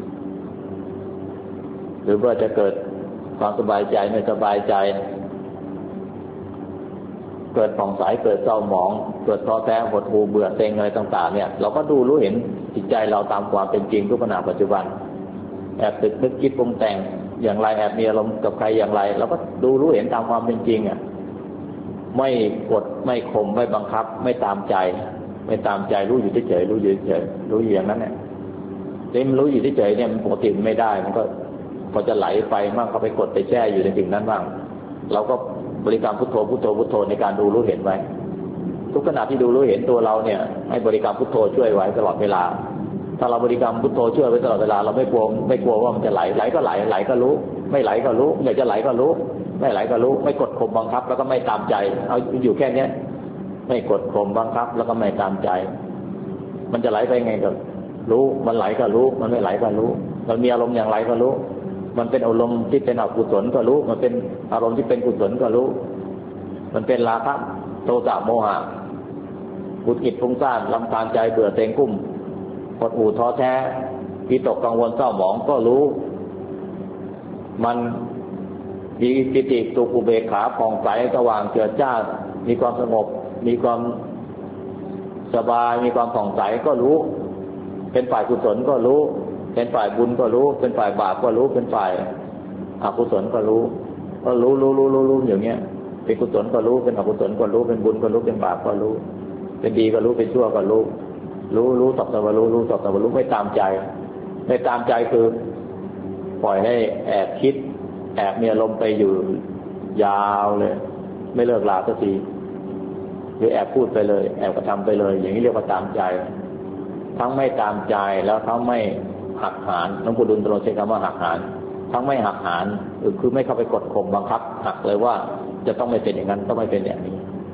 หรือว่าจะเกิดความสบายใจไม่สบายใจเกิดผ่องใสเกิดเศร้าหมองเกิดท้อแท้หดหู่เบื่อเซ็งอะไรต่างๆเนี่ยเราก็ดูรู้เห็นจิตใจเราตามความเป็นจริงทุกขณะปัจจุบันแอบตึกนึกคิดปรุงแต่งอย่างไรแอบมีอารมณ์กับใครอย่างไรเราก็ดูรู้เห็นตามความเป็นจริงอ่ะไม่กดไม่ข่มไม่บังคับไม่ตามใจไม่ตามใจรู้อยู่เฉยๆรู้อยู่เฉยๆรู้อยู่อย่างนั้นเนี่ยแต่มันรู้อยู่เฉยๆเนี่ยมันปกติไม่ได้มันก็พอจะไหลไปมั่งก็ไปกดไปแช่อยู่ในสิ่งนั้นบ้างเราก็บริกรรมพุทโธพุทโธพุทโธในการดูรู้เห็นไว้ทุกขณะที่ดูรู้เห็นตัวเราเนี่ยให้บริกรรมพุทโธช่วยไว้ตลอดเวลาถ้าเราบริกรรมพุทโธช่วยไว้ตลอดเวลาเราไม่กลัวไม่กลัวว่ามันจะไหลไหลก็ไหลไหลก็รู้ไม่ไหลก็รู้อยากจะไหลก็รู้ไม่ไหลก็รู้ไม่กดข่มบังคับแล้วก็ไม่ตามใจเอาอยู่แค่เนี้ยไม่กดข่มบังคับแล้วก็ไม่ตามใจมันจะไหลไปไงก็รู้มันไหลก็รู้มันไม่ไหลก็รู้มันมีอารมณ์อย่างไรก็รู้มันเป็นอารมณ์ที่เป็นอกุศลก็รู้มันเป็นอารมณ์ที่เป็นกุศลก็รู้มันเป็นราคะโทสะโมหะกุศลฟุ้งซ่านรำคาญใจเบื่อเซ็งกุ้มหดหู่ท้อแท้วิตกกังวลเศร้าหมองก็รู้มันมีปิติสุขอุเบกขาผ่องใสสว่างเจิดจ้ามีความสงบมีความสบายมีความผ่องใสก็รู้เป็นฝ่ายกุศลก็รู้เป็นฝ่ายบุญก็รู้เป็นฝ่ายบาปก็รู้เป็นฝ่ายอกุศลก็รู้ก็รู้รู้รู้รู้รู้อย่างเงี้ยเป็นกุศลก็รู้เป็นอกุศลก็รู้เป็นบุญก็รู้เป็นบาปก็รู้เป็นดีก็รู้เป็นชั่วก็รู้รู้รู้สักแต่ว่ารู้รู้สักแต่ว่ารู้ไม่ตามใจไม่ตามใจคือปล่อยให้แอบคิดแอบมีอารมณ์ไปอยู่ยาวเลยไม่เลิกลาสักทีหรือแอบพูดไปเลยแอบกระทำไปเลยอย่างนี้เรียกว่าตามใจทั้งไม่ตามใจแล้วทั้งไม่หักหานหลวงปู่ดุลตรัสใช้คำว่าหักหานทั้งไม่หักหานคือไม่เข้าไปกดข่มบังคับหักเลยว่าจะต้องไม่เป็นอย่างนั้นต้องไม่เป็นอย่างนี้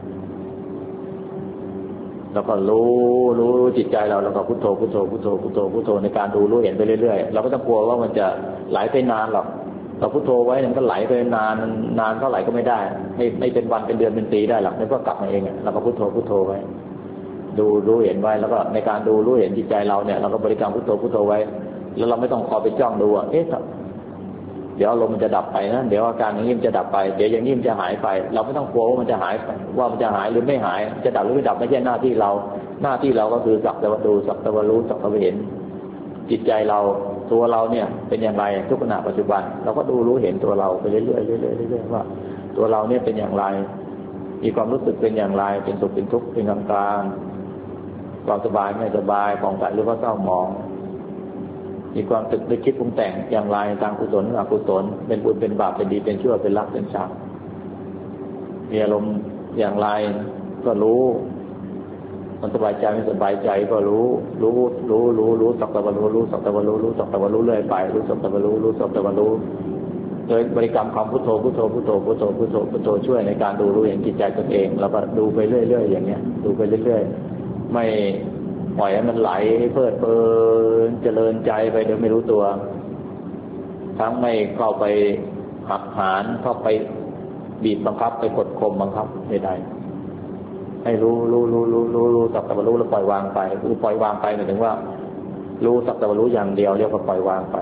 แล้วก็รู้รู้จิตใจเราแล้วก็พุทโธพุทโธพุทโธพุทโธพุทโธในการดูรู้เห็นไปเรื่อยๆเราก็ต้องกลัวว่ามันจะไหลไปนานหรอกเราพุทโธไว้มันก็ไหลไปนานนานเท่าไหร่ก็ไม่ได้ไม่ไม่เป็นวันเป็นเดือนเป็นปีได้หรอกมันก็กลับมาเองเราก็พุทโธพุทโธไว้ดูรู้เห็นไว้แล้วก็ในการดูรู้เห็นจิตใจเราเนี่ยเราก็บริกรรมพุทโธพุทโธไว้แล้วเราไม่ต้องคอยไปจ้องดูว่าเอ๊ะเดี๋ยวอารมณ์มันจะดับไปนะเดี๋ยวอาการอย่างนี้มันจะดับไปเดี๋ยวอย่างนี้มันจะหายไปเราไม่ต้องกลัวว่ามันจะหายว่ามันจะหายหรือไม่หายจะดับหรือไม่ดับไม่ใช่หน้าที่เราหน้าที่เราก็คือสักแต่ว่าดูสักแต่ว่ารู้สักแต่ว่าเห็นจิตใจเราตัวเราเนี่ยเป็นอย่างไรทุกขณะปัจจุบันเราก็ดูรู้เห็นตัวเราไปเรื่อยๆเรื่อยๆเรื่อยๆว่าตัวเราเนี่ยเป็นอย่างไรมีความรู้สึกเป็นอย่างไรเป็นสุขเป็นทุกข์เป็นกลางๆความสบายไม่สบายผ่องใสหรือว่าเศร้าหมองมีความตึกนึกคิดปรุงแต่งอย่างไรทางกุศลหรืออกุศลเป็นบุญเป็นบาปเป็นดีเป็นชั่วเป็นรักเป็นชังมีอารมณ์อย่างไรก็รู้มันสบายใจไม่สบายใจก็รู้รู้รู้รู้รู้สักแต่ว่ารู้รู้สักแต่ว่ารู้รู้สักแต่ว่ารู้เรื่อยไปรู้สักแต่ว่ารู้รู้สักแต่ว่ารู้โดยบริกรรมคำพุทโธพุทโธพุทโธพุทโธพุทโธพุทโธช่วยในการดูรู้เห็นจิตใจตนเองแล้วก็ดูไปเรื่อยๆอย่างเงี้ยดูไปเรื่อยๆไม่ปล่อยให้มันไหลเพลิดเพลินเจริญใจไปโดยไม่รู้ตัวทั้งไม่เข้าไปหักหานเข้าไปบีบบังคับไปกดข่มบังคับไม่ได้ให้รู้รู้รู้รู้รู้รู้สักแต่ว่ารู้แล้วปล่อยวางไปรู้ปล่อยวางไปหมายถึงว่ารู้สักแต่ว่ารู้อย่างเดียวเรียกว่าปล่อยวางไป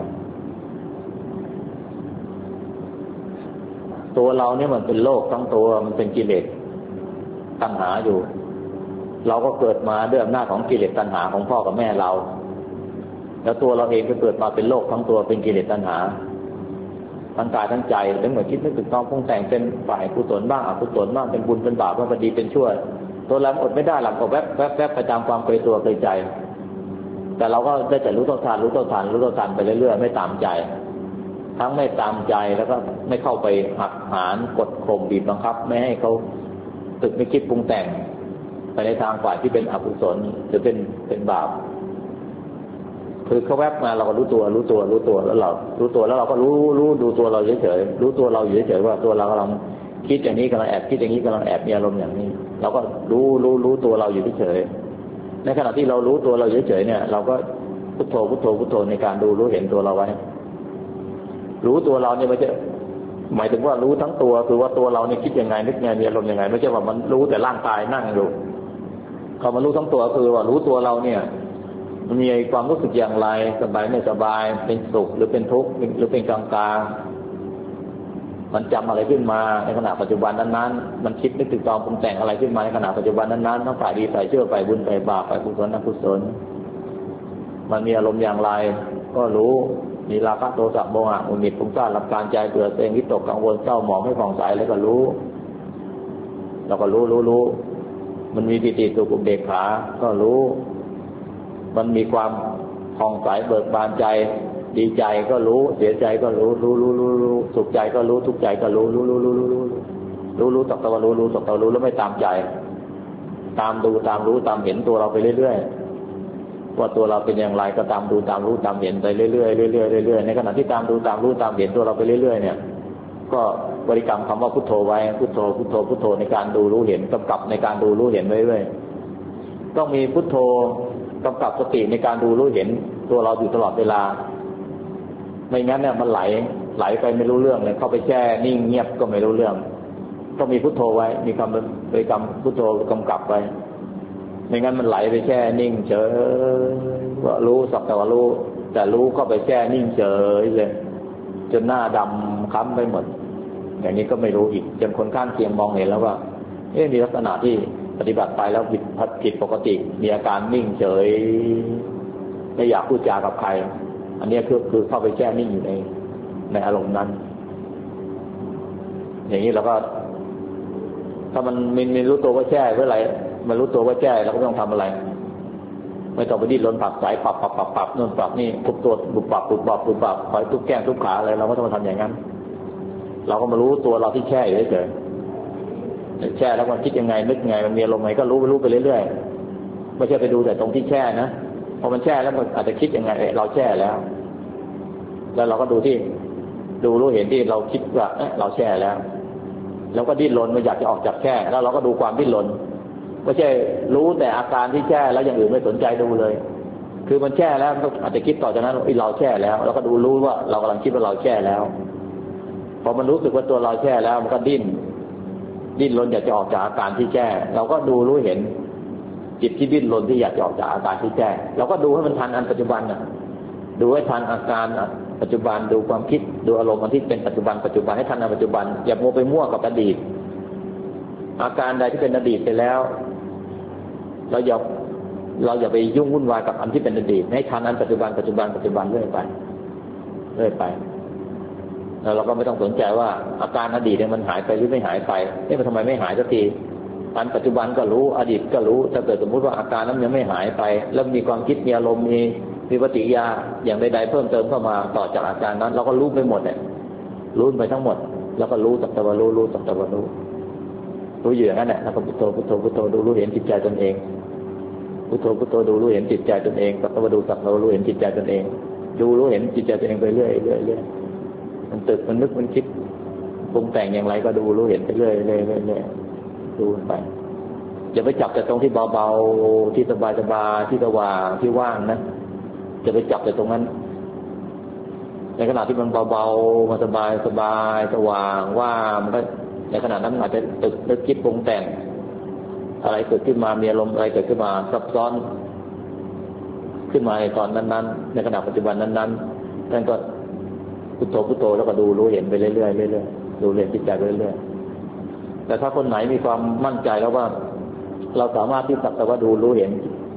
ตัวเราเนี่ยมันเป็นโลกทั้งตัวมันเป็นกิเลสตัณหาอยู่เราก็เกิดมาด้วยอำนาจของกิเลสตัณหาของพ่อกับแม่เราแล้วตัวเราเองก็เกิดมาเป็นโลกทั้งตัวเป็นกิเลสตัณหาทั้งกายทั้งใจแล้วเหมือนคิดนึกถึงต้องปรุงแต่งเป็นฝ่ายกุศลบ้างอกุศลบ้างเป็นบุญเป็นบาปบ้างเป็นดีเป็นชั่วตัวเราอดไม่ได้หลังก็แวบแวบแวบไปตามความเคยตัวเคยใจแต่เราก็ได้แต่รู้เท่าทันรู้เท่าทันรู้เท่าทันไปเรื่อยๆไม่ตามใจทั้งไม่ตามใจแล้วก็ไม่เข้าไปหักหานกดข่มบีบบังคับไม่ให้เขาตึกไม่คิดปรุงแต่งไปในทางฝ่ายที่เป็นอกุศลหรือเป็นเป็นบาปคือเขาแวบมาเราก็รู้ตัวรู้ตัวรู้ตัวแล้วเรารู้ตัวแล้วเราก็รู้รู้ดูตัวเราเฉยๆรู้ตัวเราอยู่เฉยๆว่าตัวเรากำลังคิดอย่างนี้กำลังแอบคิดอย่างนี้กำลังแอบมีอารมณ์อย่างนี้เราก็รู้รู้รู้ตัวเราอยู่เฉยๆในขณะที่เรารู้ตัวเราเฉยๆเนี่ยเราก็พุทโธพุทโธพุทโธในการดูรู้เห็นตัวเราไว้รู้ตัวเราเนี่ยไม่ใช่หมายถึงว่ารู้ทั้งตัวคือว่าตัวเราเนี่ยคิดยังไงนึกยังไงมีอารมณ์ยังไงไม่ใช่ว่ามันรู้แต่ร่างกายนั่งอยู่เขามารู้ทั้งตัวคือว่ารู้ตัวเราเนี่ยมันมีความรู้สึกอย่างไรสบายไม่สบายเป็นสุขหรือเป็นทุกข์หรือเป็นกลางกลางมันจำอะไรขึ้นมาในขณะปัจจุบันนั้นๆมันคิดนึกถึงตอนปรุงแต่งอะไรขึ้นมาในขณะปัจจุบันนั้นๆทั้งฝ่ายดีฝ่ายชั่วฝ่ายบุญฝ่ายบาปฝ่ายกุศลอกุศลมันมีอารมณ์อย่างไรก็รู้มีราคะโทสะโมหะหงุดหงิดฟุ้งซ่านรำคาญใจเบื่อเซ็งวิตกกังวลเศร้าหมองไม่ผ่องใสแล้วก็รู้เราก็รู้รู้รู้มันมีปิติสุขอุเบกขาก็รู้มันมีความผ่องใสเบิกบานใจดีใจก็รู้เสียใจก็รู้รู้รู้รู้รู้สุขใจก็รู้ทุกข์ใจก็รู้รู้รู้รู้รู้รู้รู้รู้สักแต่ว่ารู้รู้สักแต่ว่ารู้แล้วไม่ตามใจตามดูตามรู้ตามเห็นตัวเราไปเรื่อยๆว่าตัวเราเป็นอย่างไรก็ตามดูตามรู้ตามเห็นไปเรื่อยๆเรื่อยๆเรื่อยๆในขณะที่ตามดูตามรู้ตามเห็นตัวเราไปเรื่อยๆเนี่ยก็บริกรรมคำว่าพุทโธไว้พุทโธพุทโธพุทโธในการดูรู้เห็นกำกับในการดูรู้เห็นไว้เรื่อยๆต้องมีพุทโธกำกับสติในการดูรู้เห็นตัวเราอยู่ตลอดเวลาไม่งั้นเนี่ยมันไหลไหลไปไม่รู้เรื่องเลยเข้าไปแช่นิ่งเงียบก็ไม่รู้เรื่องต้องมีพุทโธไว้มีคำบริกรรมพุทโธกำกับไว้ไม่งั้นมันไหลไปแช่นิ่งเฉยว่ารู้สักแต่ว่ารู้แต่รู้เข้าไปแช่นิ่งเฉยเลยจนหน้าดำค้ำไปหมดอย่างนี้ก็ไม่รู้อีกจนคนข้างเคียงมองเห็นแล้วว่าเอ๊ะมีลักษณะที่ปฏิบัติไปแล้วผิดผิดปกติมีอาการนิ่งเฉยไม่อยากพูดจากับใครอันนี้คือคือเข้าไปแช่นิ่งอยู่ในในอารมณ์นั้นอย่างนี้เราก็ถ้ามันมันมันรู้ตัวว่าแช่เมื่อไหร่มันรู้ตัวว่าแช่เราก็ไม่ต้องทำอะไรไม่ต้องไปดิ้นรนปรับสายปรับปรับปรับปรับนู่นปรับนี่ทุบตัวบุบปรับบุบปรับบุบปรับคอยทุบแก้งทุบขาอะไรเราก็ต้องมาทำอย่างนั้นเราก็มารู้ตัวเราที่แช่อยู่เฉยแช่แล้วมันคิดยังไงนึกยังไงมันมีอารมณ์ไงก็รู้ไปรู้ไปเรื่อยๆไม่ใช่ไปดูแต่ตรงที่แช่นะพอมันแช่แล้วมันอาจจะคิดยังไงเราแช่แล้วแล้วเราก็ดูที่ดูรู้เห็นที่เราคิดว่าเอ๊ะเราแช่แล้วแล้วก็ดิ้นรนมันอยากจะออกจากแช่แล้วเราก็ดูความดิ้นรนไม่ใช่รู้แต่อาการที่แช่แล้วอย่างอื่นไม่สนใจดูเลยคือมันแช่แล้วก็อาจจะคิดต่อจากนั้นว่าเราแช่แล้วเราก็ดูรู้ว่าเรากำลังคิดว่าเราแช่แล้วพอมันรู้สึกว่าตัวเราแช่แล้วมันก็ดิ้นดิ้นรนอยากจะออกจากอาการที่แช่เราก็ดูรู้เห็นจิตที่ดิ้นรนที่อยากจะออกจากอาการที่แช่เราก็ดูให้มันทันอันปัจจุบันน่ะดูให้ทันอาการปัจจุบันดูความคิดดูอารมณ์ที่เป็นปัจจุบันปัจจุบันให้ทันในปัจจุบันอย่ามัวไปมั่วกับอดีตอาการใดที่เป็นอดีตไปแล้วเราอย่าเราอย่าไปยุ่งวุ่นวายกับอันที่เป็นอดีตให้ทันอันปัจจุบันปัจจุบันปัจจุบันเรื่อยไปเรื่อยไปแล้วเราก็ไม่ต้องสนใจว่าอาการอดีตเนี่ยมันหายไปหรือไม่หายไปเอ๊ะมันทำไมไม่หายสักทีอันปัจจุบันก็รู้อดีตก็รู้ถ้าเกิดสมมุติว่าอาการนั้นยังไม่หายไปแล้วมีความคิดมีอารมณ์มีมีปฏิกิริยาอย่างใดๆเพิ่มเติมเข้ามาต่อจากอาการนั้นเราก็รู้ไปหมดเนี่ยรู้ไปทั้งหมดแล้วก็รู้สักแต่ว่ารู้รู้สักแต่ว่ารู้รู้อยู่อย่างนั้นแหละแล้วก็พุทโธพุทโธพุทโธดูรู้เห็นจิตใจตนเองพุทโธพุทโธดูรู้เห็นจิตใจตนเองสักแต่ว่าดูสักแต่ว่ารู้เห็นจิตใจตนเองดูรู้เห็นจิตใจตนเองไปเรื่อยเรื่อยเรื่อยมันตึกมันนึกมันคิดปรุงแต่งอย่างไรก็ดูรู้เห็นไปเรื่อยเรื่อยเรื่อยดูไปอย่าไปจับแต่ตรงที่เบาๆที่สบายๆที่สว่างที่ว่างนะจะไปจับแต่ตรงนั้นในขณะที่มันเบาๆมันสบายสบายสว่างว่ามันก็ในขณะนั้นอาจจะตึกนึกคิดปรุงแต่งอะไรเกิดขึ้นมามีอารมณ์อะไรเกิดขึ้นมาซับซ้อนขึ้นมาในตอนนั้นๆในขณะปัจจุบันนั้นๆท่านก็พุทโธพุทโธแล้วก็ดูรู้เห็นไปเรื่อยๆเรื่อยๆดูเรียนจิตใจไปเรื่อยๆแต่ถ้าคนไหนมีความมั่นใจแล้วว่าเราสามารถที่สักแต่ว่าดูรู้เห็น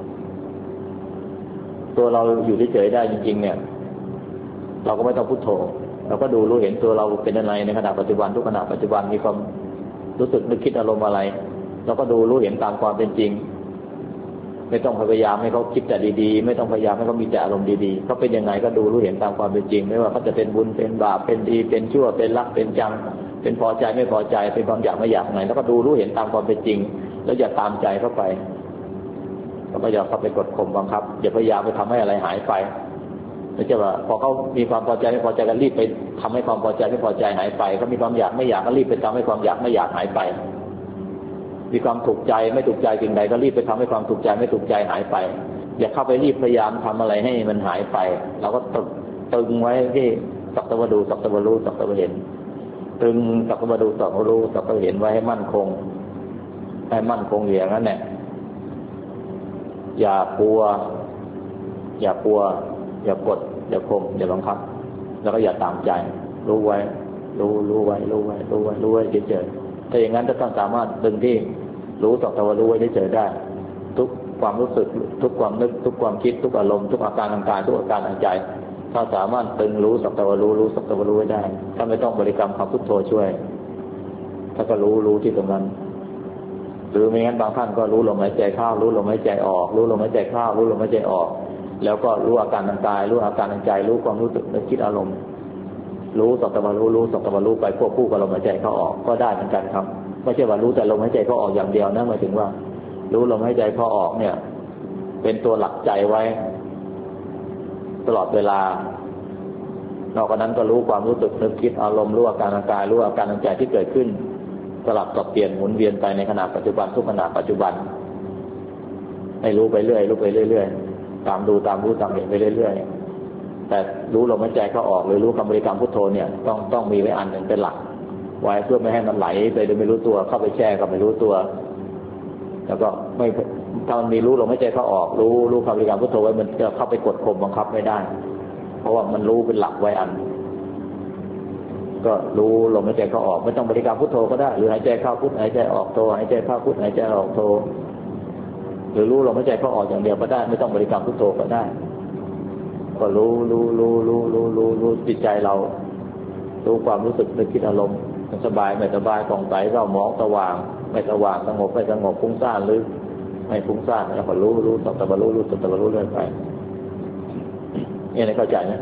ตัวเราอยู่เฉยๆได้จริงๆเนี่ยเราก็ไม่ต้องพุทโธเราก็ดูรู้เห็นตัวเราเป็นอะไรในขณะปัจจุบันทุกขณะปัจจุบันมีความรู้สึกนึกคิดอารมณ์อะไรเราก็ดูรู้เห็นตามความเป็นจริงไม่ต้องพยายามให้เขาคิดแต่ดีๆไม่ต้องพยายามให้เขามีแต่อารมณ์ดีๆเขาเป็นยังไงก็ดูรู้เห็นตามความเป็นจริงไม่ว่าเขาจะเป็นบุญเป็นบาปเป็นดีเป็นชั่วเป็นรักเป็นชังเป็นพอใจไม่พอใจเป็นความอยากไม่อยากไหนแล้วก็ดูรู้เห็นตามความเป็นจริงแล้วอย่าตามใจเข้าไปก็ไม่อย่าเข้าไปกดข่มบังคับอย่าพยายามไปทำให้อะไรหายไปไม่ใช่ว่าพอเขามีความพอใจไม่พอใจก็รีบไปทำให้ความพอใจไม่พอใจหายไปเขามีความอยากไม่อยากก็รีบไปทำให้ความอยากไม่อยากหายไปมีความถูกใจไม่ถูกใจสิ่งใดก็รีบไปทำให้ความถูกใจไม่ถูกใจหายไปอย่าเข้าไปรีบพยายามทำอะไรให้มันหายไปเราก็ตึงไว้ที่สักแต่ว่าดูสักแต่ว่ารู้สักแต่ว่าเห็นตึงสักแต่ว่าดูสักแต่ว่ารู้สักแต่ว่าเห็นไว้ให้มั่นคงให้มั่นคงอย่างนั้นแหละอย่ากลัวอย่ากลัวอย่ากดอย่าข่มอย่าบังคับแล้วก็อย่าตามใจรู้ไว้รู้รู้ไว้รู้ไว้รู้ไว้รู้ไว้เฉยๆถ้าอย่างนั้นจะต้องสามารถดึงที่รู้สักแต่ว่ารู้ไว้เฉยๆได้ทุกความรู้สึกทุกความนึกทุกความคิดทุกอารมณ์ทุกอาการทางกายทุกอาการทางใจถ้าสามารถดึงรู้สักแต่ว่ารู้รู้สักแต่ว่ารู้ไว้ได้ถ้าไม่ต้องบริกรรมคำพุทโธช่วยถ้าก็รู้รู้ที่ตรงนั้นหรือไม่งั้นบางท่านก็รู้ลมหายใจเข้ารู้ลมหายใจออกรู้ลมหายใจเข้ารู้ลมหายใจออกแล้วก็รู้อาการทางกายรู้อาการทางใจรู้ความรู้สึกนึกคิดอารมณ์รู้สักแต่ว่ารู้รู้สักแต่ว่ารู้ไปควบคู่กับลมหายใจเข้าออกก็ได้เหมือนกันครับไม่ใช่ว่ารู้แต่ลมหายใจเข้าออกอย่างเดียวนะหมายถึงว่ารู้ลมหายใจเข้าออกเนี่ยเป็นตัวหลักใจไว้ตลอดเวลานอกจากนั้นก็รู้ความรู้สึกนึกคิดอารมณ์รู้อาการทางกายรู้อาการทางใจที่เกิดขึ้นสลับสับเปลี่ยนหมุนเวียนไปในขณะปัจจุบันทุกขณะปัจจุบันให้รู้ไปเรื่อยรู้ไปเรื่อยๆตามดูตามรู้ตามเห็นไปเรื่อยๆแต่รู้ลมหายใจเข้าออกหรือรู้คำบริกรรมพุทโธเนี่ยต้องต้องมีไว้อันหนึ่งเป็นหลักไว้เพื่อไม่ให้มันไหลไปโดยไม่รู้ตัวเข้าไปแช่ก็ไม่รู้ตัวแล้วก็ไม่ถ้ามันมีรู้ลมหายใจเข้าออกรู้รู้คำบริกรรมพุทโธไว้มันจะเข้าไปกดข่มบังคับไม่ได้เพราะว่ามันรู้เป็นหลักไว้อันก็รู้ลมหายใจเข้าออกไม่ต้องบริกรรมพุทโธก็ได้หรือหายใจเข้าพุทหายใจออกโธหายใจเข้าพุทหายใจออกโธหรือรู้ลมหายใจเข้าออกอย่างเดียวก็ได้ไม่ต้องบริกรรมพุทโธก็ได้ก็รู้รู้รู้รู้รู้รู้รู้จิตใจเรารู้ความรู้สึกนึกคิดอารมณ์สบายไม่สบายผ่องใสเรามองสว่างไม่สว่างสงบไม่สงบฟุ้งซ่านหรือไม่ฟุ้งซ่านแล้วก็รู้รู้สักแต่ว่ารู้รู้สักแต่ว่ารู้เรื่อยไปนี่เข้าใจนะ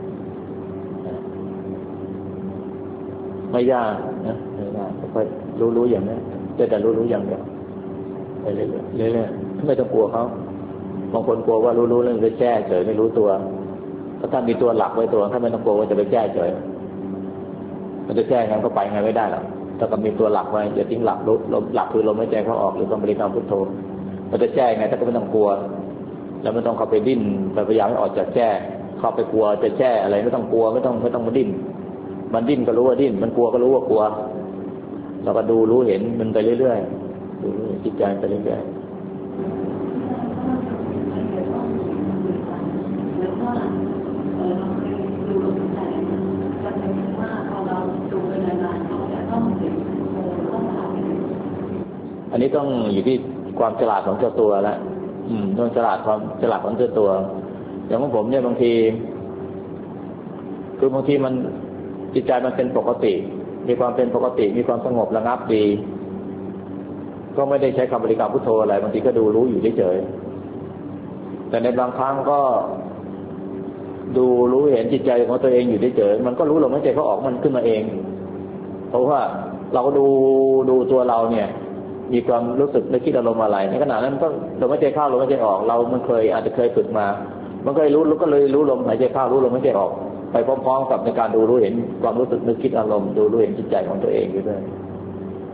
ไม่ยากนะไม่ยากค่อยรู้รู้อย่างนี้แต่แต่รู้รู้อย่างเดียวไปเรื่อยๆเรื่อยๆไม่ต้องกลัวเขาบางคนกลัวว่ารู้รู้เรื่องไปแช่เฉยไม่รู้ตัวถ้าท่านมีตัวหลักไว้ตัวท่านไม่ต้องกลัวว่าจะไปแช่เฉยมันจะแช่งั้นก็ไปไงไม่ได้หรอกถ้าก็มีตัวหลักไว้อย่าทิ้งหลักรู้ลมหลักคือลมหายใจเข้าออกหรือคำบริกรรมพุทโธมันจะแช่ไงถ้าก็ไม่ต้องกลัวแล้วไม่ต้องเข้าไปดิ้นพยายามให้ออกจากแช่เข้าไปกลัวจะแช่อะไรไม่ต้องกลัวไม่ต้องไม่ต้องมาดิ้นมันดิ้นก็รู้ว่าดิ้นมันกลัวก็รู้ว่ากลัวเราก็ดูรู้เห็นมันไปเรื่อยๆดูจิตใจไปเรื่อยๆอันนี้ต้องอยู่ที่ความฉลาดของเจ้าตัวแล้วอืมต้องฉลาดความฉลาดของเจ้าตัวอย่างของผมเนี่ยบางทีคือบางทีมันจิตใจมันเป็นปกติมีความเป็นปกติมีความสงบระงับดีก็ไม่ได้ใช้คำบริกรรมพุทโธอะไรบางทีก็ดูรู้อยู่เฉยๆแต่ในบางครั้งก็ดูรู้เห็นจิตใจของตัวเองอยู่เฉยๆมันก็รู้ลมหายใจเขาออกมันขึ้นมาเองเพราะว่าเราก็ดูดูตัวเราเนี่ยมีความรู้สึกนึกคิดอารมณ์อะไรในขณะนั้นก็ลมหายใจเข้าลมหายใจออกเรามันเคยอาจจะเคยฝึกมามันก็เลยรู้ก็เลยรู้ลมหายใจเข้ารู้ลมหายใจออกไปพร้อมๆกับในการดูรู้เห็นความรู้สึกนึกคิดอารมณ์ดูรู้เห็นจิตใจของตัวเองอยู่ด้วย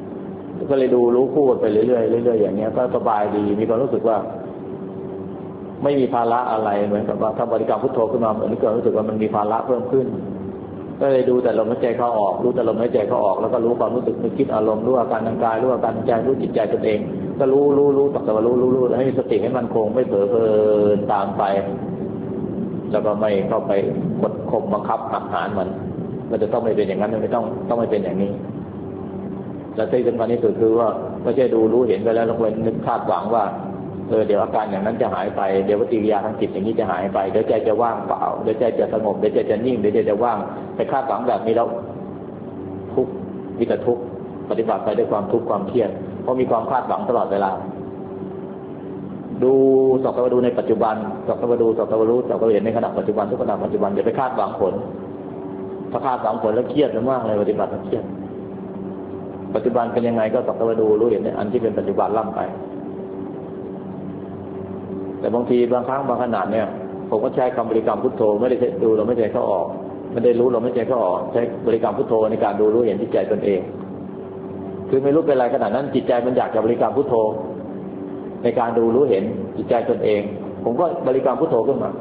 ก็เลยดูรู้คู่ไปเรื่อยๆเรื่อยๆอย่างเงี้ยก็สบายดีมีความรู้สึกว่าไม่มีภาระอะไรเหมือนกับว่าถ้าบริกรรมพุทโธขึ้นมาเหมือนเกิดรู้สึกว่ามันมีภาระเพิ่มขึ้นก็เลยดูแต่ลมหายใจเข้าออกรู้แต่ลมหายใจเข้าออกแล้วก็รู้ความรู้สึกนึกคิดอารมณ์รู้อาการทางกายรู้อาการทางใจรู้จิตใจตนเองก็รู้รู้รู้ตักแต่ว่ารู้รู้รู้ให้มีสติให้มันคงไม่เผลอเพลินตามไปแล้วก็ไม่เข้าไปกดข่มบังคับหักหานมันมันจะต้องไม่เป็นอย่างนั้นไม่ต้องต้องไม่เป็นอย่างนี้และที่สำคัญที่สุดคือว่าไม่ใช่ดูรู้เห็นไปแล้วแล้วนึกคาดหวังว่าเออเดี๋ยวอาการอย่างนั้นจะหายไปเดี๋ยวปฏิกิริยาทางจิตอย่างนี้จะหายไปเดี๋ยวใจจะว่างเปล่าเดี๋ยวใจจะสงบเดี๋ยวใจจะนิ่งเดี๋ยวใจจะว่างไปคาดหวังแบบนี้แล้วทุกข์มีแต่ทุกข์ปฏิบัติไปด้วยความทุกข์ความเครียดเพราะมีความคาดหวังตลอดเวลาดูสักแต่ว่าดูในปัจจุบันสักแต่ว่าดูสักแต่ว่ารู้สักแต่ว่าเห็นในขณะปัจจุบันทุกขณะปัจจุบันอย่าไปคาดหวังผลถ้าคาดหวังผลแล้วเครียดมากเลยปฏิบัติแล้วเครียดปัจจุบันเป็นยังไงก็สักแต่ว่าดูรู้เห็นในอันที่เป็นปัจจุบันล่ำไปแต่บางทีบางครั้งบางขณะเนี่ยผมก็ใช้คำบริกรรมพุทโธไม่ได้ดูเราไม่ใจเข้าออกไม่ได้รู้เราไม่ใจเข้าออกใช้บริกรรมพุทโธในการดูรู้เห็นจิตใจตนเองคือไม่รู้เป็นอะไรขนาดนั้นจิตใจมันอยากจะบริกรรมพุทโธในการดูรู้เห็นจิตใจตนเองผมก็บริกรรมพุทโธขึ้นมา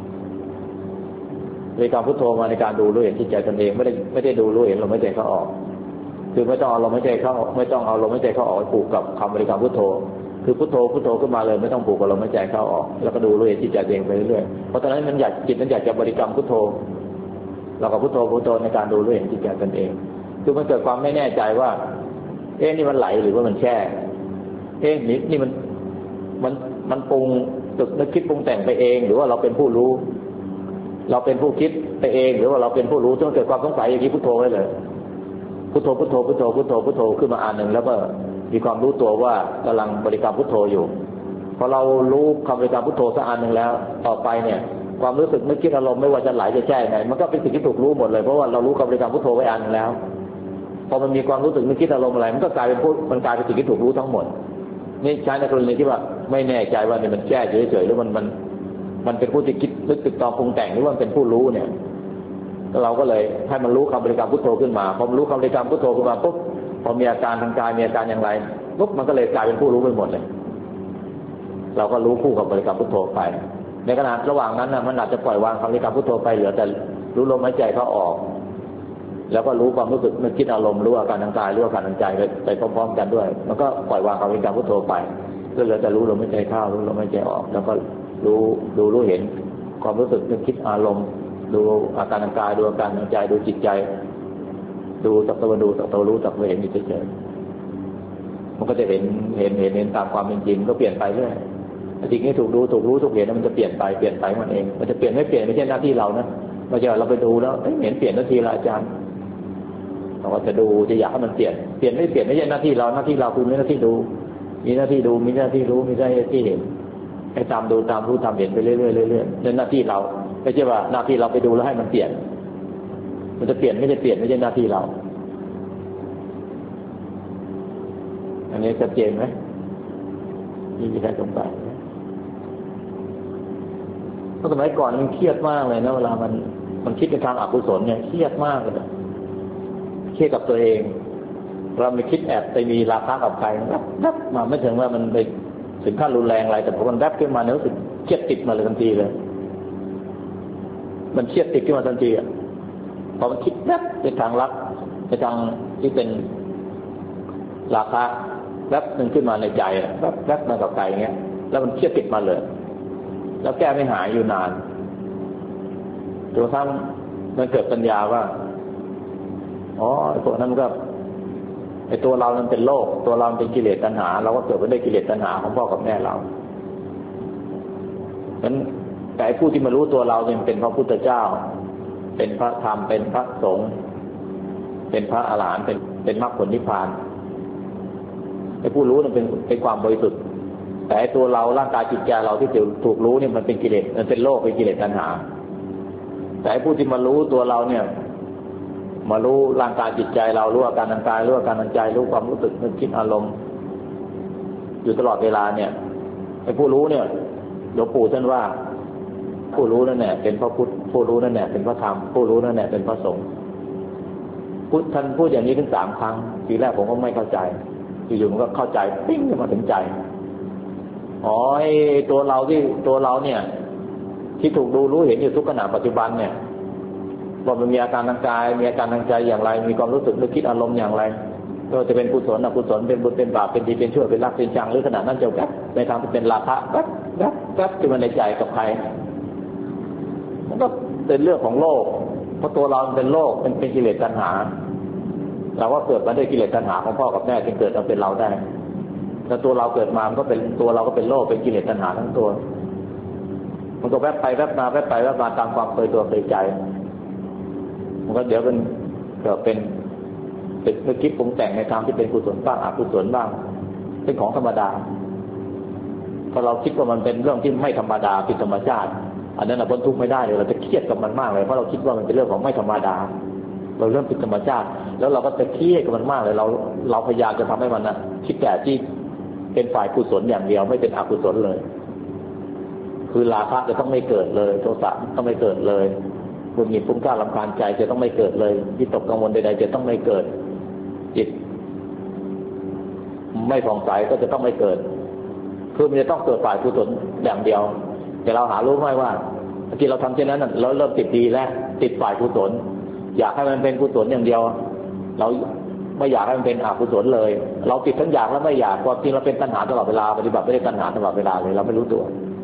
บริกรรมพุทโธมาในการดูรู้เห็นจิตใจตนเองไม่ได้ไม่ได้ดูรู้เห็นเราไม่ใจเข้าออกคือไม่ต้องเอาเราไม่ใจเข้าไม่ต้องเอาเราไม่ใจเข้าออกผูกกับคำบริกรรมพุทโธคือพุทโธพุทโธขึ้นมาเลยไม่ต้องผูกกับลมหายใจเข้าออกแล้วก็ดูรู้เห็นจิตใจเองไปเรื่อยๆเพราะตอนนั้นมันอยากจิตมันอยากจะบริกรรมพุทโธเราก็พุทโธพุทโธในการดูรู้เห็นจิตใจตนเองคือมันเกิดความไม่แน่ใจว่าเอ๊ะนี่มันไหลหรือว่ามันแช่เอ๊ะนี่นี่มันมันมันปรุงตึกนึกคิดปรุงแต่งไปเองหรือว่าเราเป็นผู้รู้เราเป็นผู้คิดไปเองหรือว่าเราเป็นผู้รู้จนเกิดความสงสัยอย่างนี้พุทโธไว้เลยพุทโธพุทโธพุทโธพุทโธพุทโธขึ้นมาอันหนึ่งแล้วก็มีความรู้ตัวว่ากำลังบริกรรมพุทโธอยู่พอเรารู้คำบริกรรมพุทโธสักอันหนึ่งแล้วต่อไปเนี่ยความรู้สึกนึกคิดอารมณ์ไม่ว่าจะไหลจะแช่ไงมันก็เป็นสิ่งที่ถูกรู้หมดเลยเพราะว่าเรารู้คำบริกรรมพุทโธไว้อันหนึ่งแล้วพอมันมีความรู้สึกนึกคิดอารมณ์อะไรมันก็กลายเป็นผู้มันกลายเป็นสิ่งที่ถูกรู้ทั้งหมดนี่ใช้ในกรณีที่ว่าไม่แน่ใจว่าเนี่ยมันแช่เฉยๆหรือมันมันมันเป็นผู้ที่คิดนึกตึกตองปรุงแต่งหรือว่ามันเป็นผู้รู้เนี่ยเราก็เลยให้มันรู้คำบริกรรมพุทโธขึ้นมาพอมันรู้คำบริกรรมพุทโธขึ้นมาปุ๊บพอมีอาการทางกายมีอาการอย่างไรปุ๊บมันก็เลยกลายเป็นผู้รู้ไปหมดเลยเราก็รู้คู่กับบริกรรมพุทโธไปในขณะระหว่างนั้นนะมันอาจจะปล่อยวางคำบริกรรมพุทโธไปเหลือแต่รู้ลมหายใจเข้าออกแล้วก็รู้ความรู้สึกนึกคิดอารมณ์รู้อาการทางกายรู้อาการทางใจไปพร้อมๆกันด้วยมันก็ปล่อยวางคำบริกรรมพุทโธไปก็เหลือแต่รู้ลมหายใจเข้ารู้ลมหายใจออกแล้วก็รู้ดูรู้เห็นความรู้สึกนึกคิดอารมณ์ดูอาการทางกายดูอาการทางใจดูจิตใจดูสักตัวดูสักตัวรู้สักตัวเห็นอยู่เฉยๆมันก็จะเห็นเห็นเห็นเห็นตามความเป็นจริงก็เปลี่ยนไปเรื่อยสิ่งที่ถูกดูถูกรู้ถูกเห็นมันจะเปลี่ยนไปเปลี่ยนไปมันเองมันจะเปลี่ยนไม่เปลี่ยนไม่ใช่หน้าที่เรานะไม่ใช่เราไปดูแล้วเห็นเปลี่ยนนาทีละอาจารย์เราก็จะดูจะอยากให้มันเปลี่ยนเปลี่ยนไม่เปลี่ยนไม่ใช่หน้าที่เราหน้าที่เราคือมีหน้าที่ดูมีหน้าที่ดูมีหน้าที่รู้มีหน้าที่เห็นให้ตามดูตามรู้ตามเห็นไปเรื่อยๆเรื่อยๆนั่นหน้าที่เราไม่ใช่ว่าหน้าที่เราไปดูแล้วให้มันเปลี่ยนมันจะเปลี่ยนไม่ได้เปลี่ยนไม่ใช่หน้าที่เราอันนี้ชัดเจนไหมนี่มีใครสงสัยไหมเพราะสมัยก่อนมันเครียดมากเลยนะเวลามันมันคิดในทางอกุศลเนี่ยเครียดมากเลยเครียดกับตัวเองเราไม่คิดแอบไปมีราคะกับใครนับนับมาไม่ถึงว่ามันไปถึงขั้นรุนแรงอะไรแต่พอมันแวบขึ้นมาเนี่ยรู้สึกเครียดติดมาเลยทันทีเลยมันเครียดติดขึ้นมาทันทีอ่ะพอมันคิดแวบในทางรักในทางที่เป็นราคะแวบหนึ่งขึ้นมาในใจแวบแวบมากับใจเงี้ยแล้วมันเครียดติดมาเลยแล้วแก้ไม่หายอยู่นานจนกระทั่งมันเกิดปัญญาว่าอ๋อไอ้พวกนั้นมันก็ไอ้ตัวเรามันเป็นโลกตัวเราเป็นกิเลสตัณหาเราก็เกิดมาได้กิเลสตัณหาของพ่อกับแม่เราฉะนั้นแต่ไอ้ผู้ที่มารู้ตัวเราเนี่ยเป็นพระพุทธเจ้าเป็นพระธรรมเป็นพระสงฆ์เป็นพระอรหันต์เป็นเป็นมรรคผลนิพพานไอ้ผู้รู้มันเป็นเป็นความบริสุทธิ์แต่ไอ้ตัวเราร่างกายจิตใจเราที่ถูกรู้เนี่ยมันเป็นกิเลสมันเป็นโลกเป็นกิเลสตัณหาแต่ไอ้ผู้ที่มารู้ตัวเราเนี่ยมารู้ร่างกายจิตใจเรารู้อาการทางกายรู้อาการทางใจรู้ความรู้สึกนึกคิดอารมณ์อยู่ตลอดเวลาเนี่ยไอ้ผู้รู้เนี่ยหลวงปู่ท่านว่าผู้รู้นั่นแหละเป็นพระพุทธผู้รู้นั่นแหละเป็นพระธรรมผู้รู้นั่นแหละเป็นพระสงฆ์พุทธท่านพูดอย่างนี้ถึงสามครั้งทีแรกผมก็ไม่เข้าใจอยู่ๆมันก็เข้าใจปิ้งขึ้นมาถึงใจพอ๋อไอ้ตัวเราที่ตัวเราเนี่ยที่ถูกดูรู้เห็นอยู่ทุกขณะปัจจุบันเนี่ยว่ามันมีอาการทางกายมีอาการทางใจอย่างไรมีความรู้สึกนึกคิดอารมณ์อย่างไรก็จะเป็นกุศลอกุศลเป็นบุญเป็นบาปเป็นดีเป็นชั่วเป็นรักเป็นชังหรือขณะนั้นจะแวบในทางที่เป็นราคะแวบแวบแวบขึ้นมาในใจกับใครมันก็เป็นเรื่องของโลกเพราะตัวเราเป็นโลกเป็นเป็นกิเลสตัณหาเราว่าเกิดมาด้วยกิเลสตัณหาของพ่อกับแม่จึงเกิดมาเป็นเราได้แต่ตัวเราเกิดมามันก็เป็นตัวเราก็เป็นโลกเป็นกิเลสตัณหาทั้งตัวมันก็แวบไปแวบมาแวบไปแวบมาตามความเคยตัวเคยใจมันก็เดี๋ยวเป็นเกิดเป็นเป็นนึกคิดปรุงแต่งในทางที่เป็นกุศลบ้างอกุศลบ้างเป็นของธรรมดาพอเราคิดว่ามันเป็นเรื่องที่ไม่ธรรมดาผิดธรรมชาติอันนั้นเราพ้นทุกข์ไม่ได้เลยเราจะเครียดกับมันมากเลยเพราะเราคิดว่ามันเป็นเรื่องของไม่ธรรมดาเราเริ่มผิดธรรมชาติแล้วเราก็จะเครียดกับมันมากเลยเราเราพยายามจะทำให้มันนะคิดแต่ที่เป็นฝ่ายกุศลอย่างเดียวไม่เป็นอกุศลเลยคือราคะจะต้องไม่เกิดเลยโทสะต้องไม่เกิดเลยหงุดหงิดฟุ้งซ่านรำคาญใจจะต้องไม่เกิดเลยวิตกกังวลใดๆจะต้องไม่เกิดจิตไม่ผ่องใสก็จะต้องไม่เกิดคือมันจะต้องเกิดฝ่ายกุศลอย่างเดียวแต่เราหารู้ไหมว่าที่เราทำเช่นนั้นเราเริ่มติดดีแล้วติดฝ่ายกุศลอยากให้มันเป็นกุศลอย่างเดียวเราไม่อยากให้มันเป็นอกุศลเลยเราติดทั้งอยากและไม่อยากความจริงเราเป็นตัณหาตลอดเวลาปฏิบัติไม่ได้ตัณหาตลอดเวลาเลยเราไม่รู้ตัว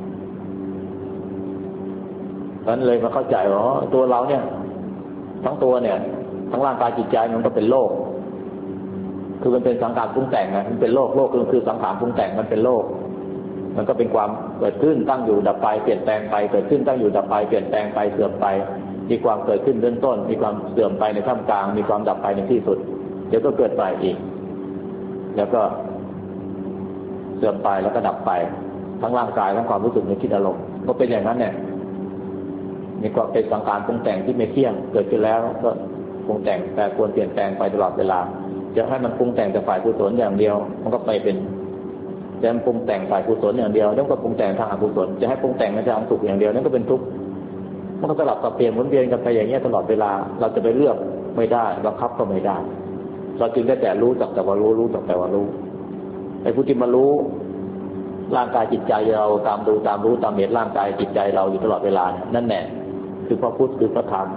นั้นเลยมาเข้าใจว่าตัวเราเนี่ยทั้งตัวเนี่ยทั้งร่างกายจิตใจมันก็เป็นโลกคือมันเป็นสังขารปรุงแต่งนะมันเป็นโลกโลกคือคือสังขารปรุงแต่งมันเป็นโลกมันก็เป็นความเกิดขึ้นตั้งอยู่ดับไปเปลี่ยนแปลงไปเกิดขึ้นตั้งอยู่ดับไปเปลี่ยนแปลงไปเสื่อมไปมีความเกิดขึ้นเริ่มต้นมีความเสื่อมไปในท่ามกลางมีความดับไปในที่สุดเดี๋ยวก็เกิดไปอีกแล้วก็เสื่อมไปแล้วก็ดับไปทั้งร่างกายทั้งความรู้สึกนึกคิดอารมณ์ก็เป็นอย่างนั้นเนี่ยมีความเป็นสังขารปรุงแต่งที่ไม่เที่ยงเกิดขึ้นแล้วก็ปรุงแต่งแต่ควรเปลี่ยนแปลงไปตลอดเวลาจะให้มันปรุงแต่งแต่ฝ่ายกุศลอย่างเดียวมันก็ไปเป็นจะให้ปรุงแต่งฝ่ายกุศลอย่างเดียวนั่นก็ปรุงแต่งทางอกุศลจะให้ปรุงแต่งในทางสุขอย่างเดียวนั่นก็เป็นทุกข์มันก็สลับกับเปลี่ยนหมุนเวียนกันไปอย่างนี้ตลอดเวลาเราจะไปเลือกไม่ได้บังคับก็ไม่ได้เราจึงได้แต่รู้จักแต่ว่ารู้รู้จักแต่ว่ารู้ไอ้ผู้ที่มารู้ร่างกายจิตใจเราตามดูตามรู้ตามเห็นร่างกายจิตใจเราอยู่ตลอดเวลานั่นแหละคือพระพุทธคือพระธรรม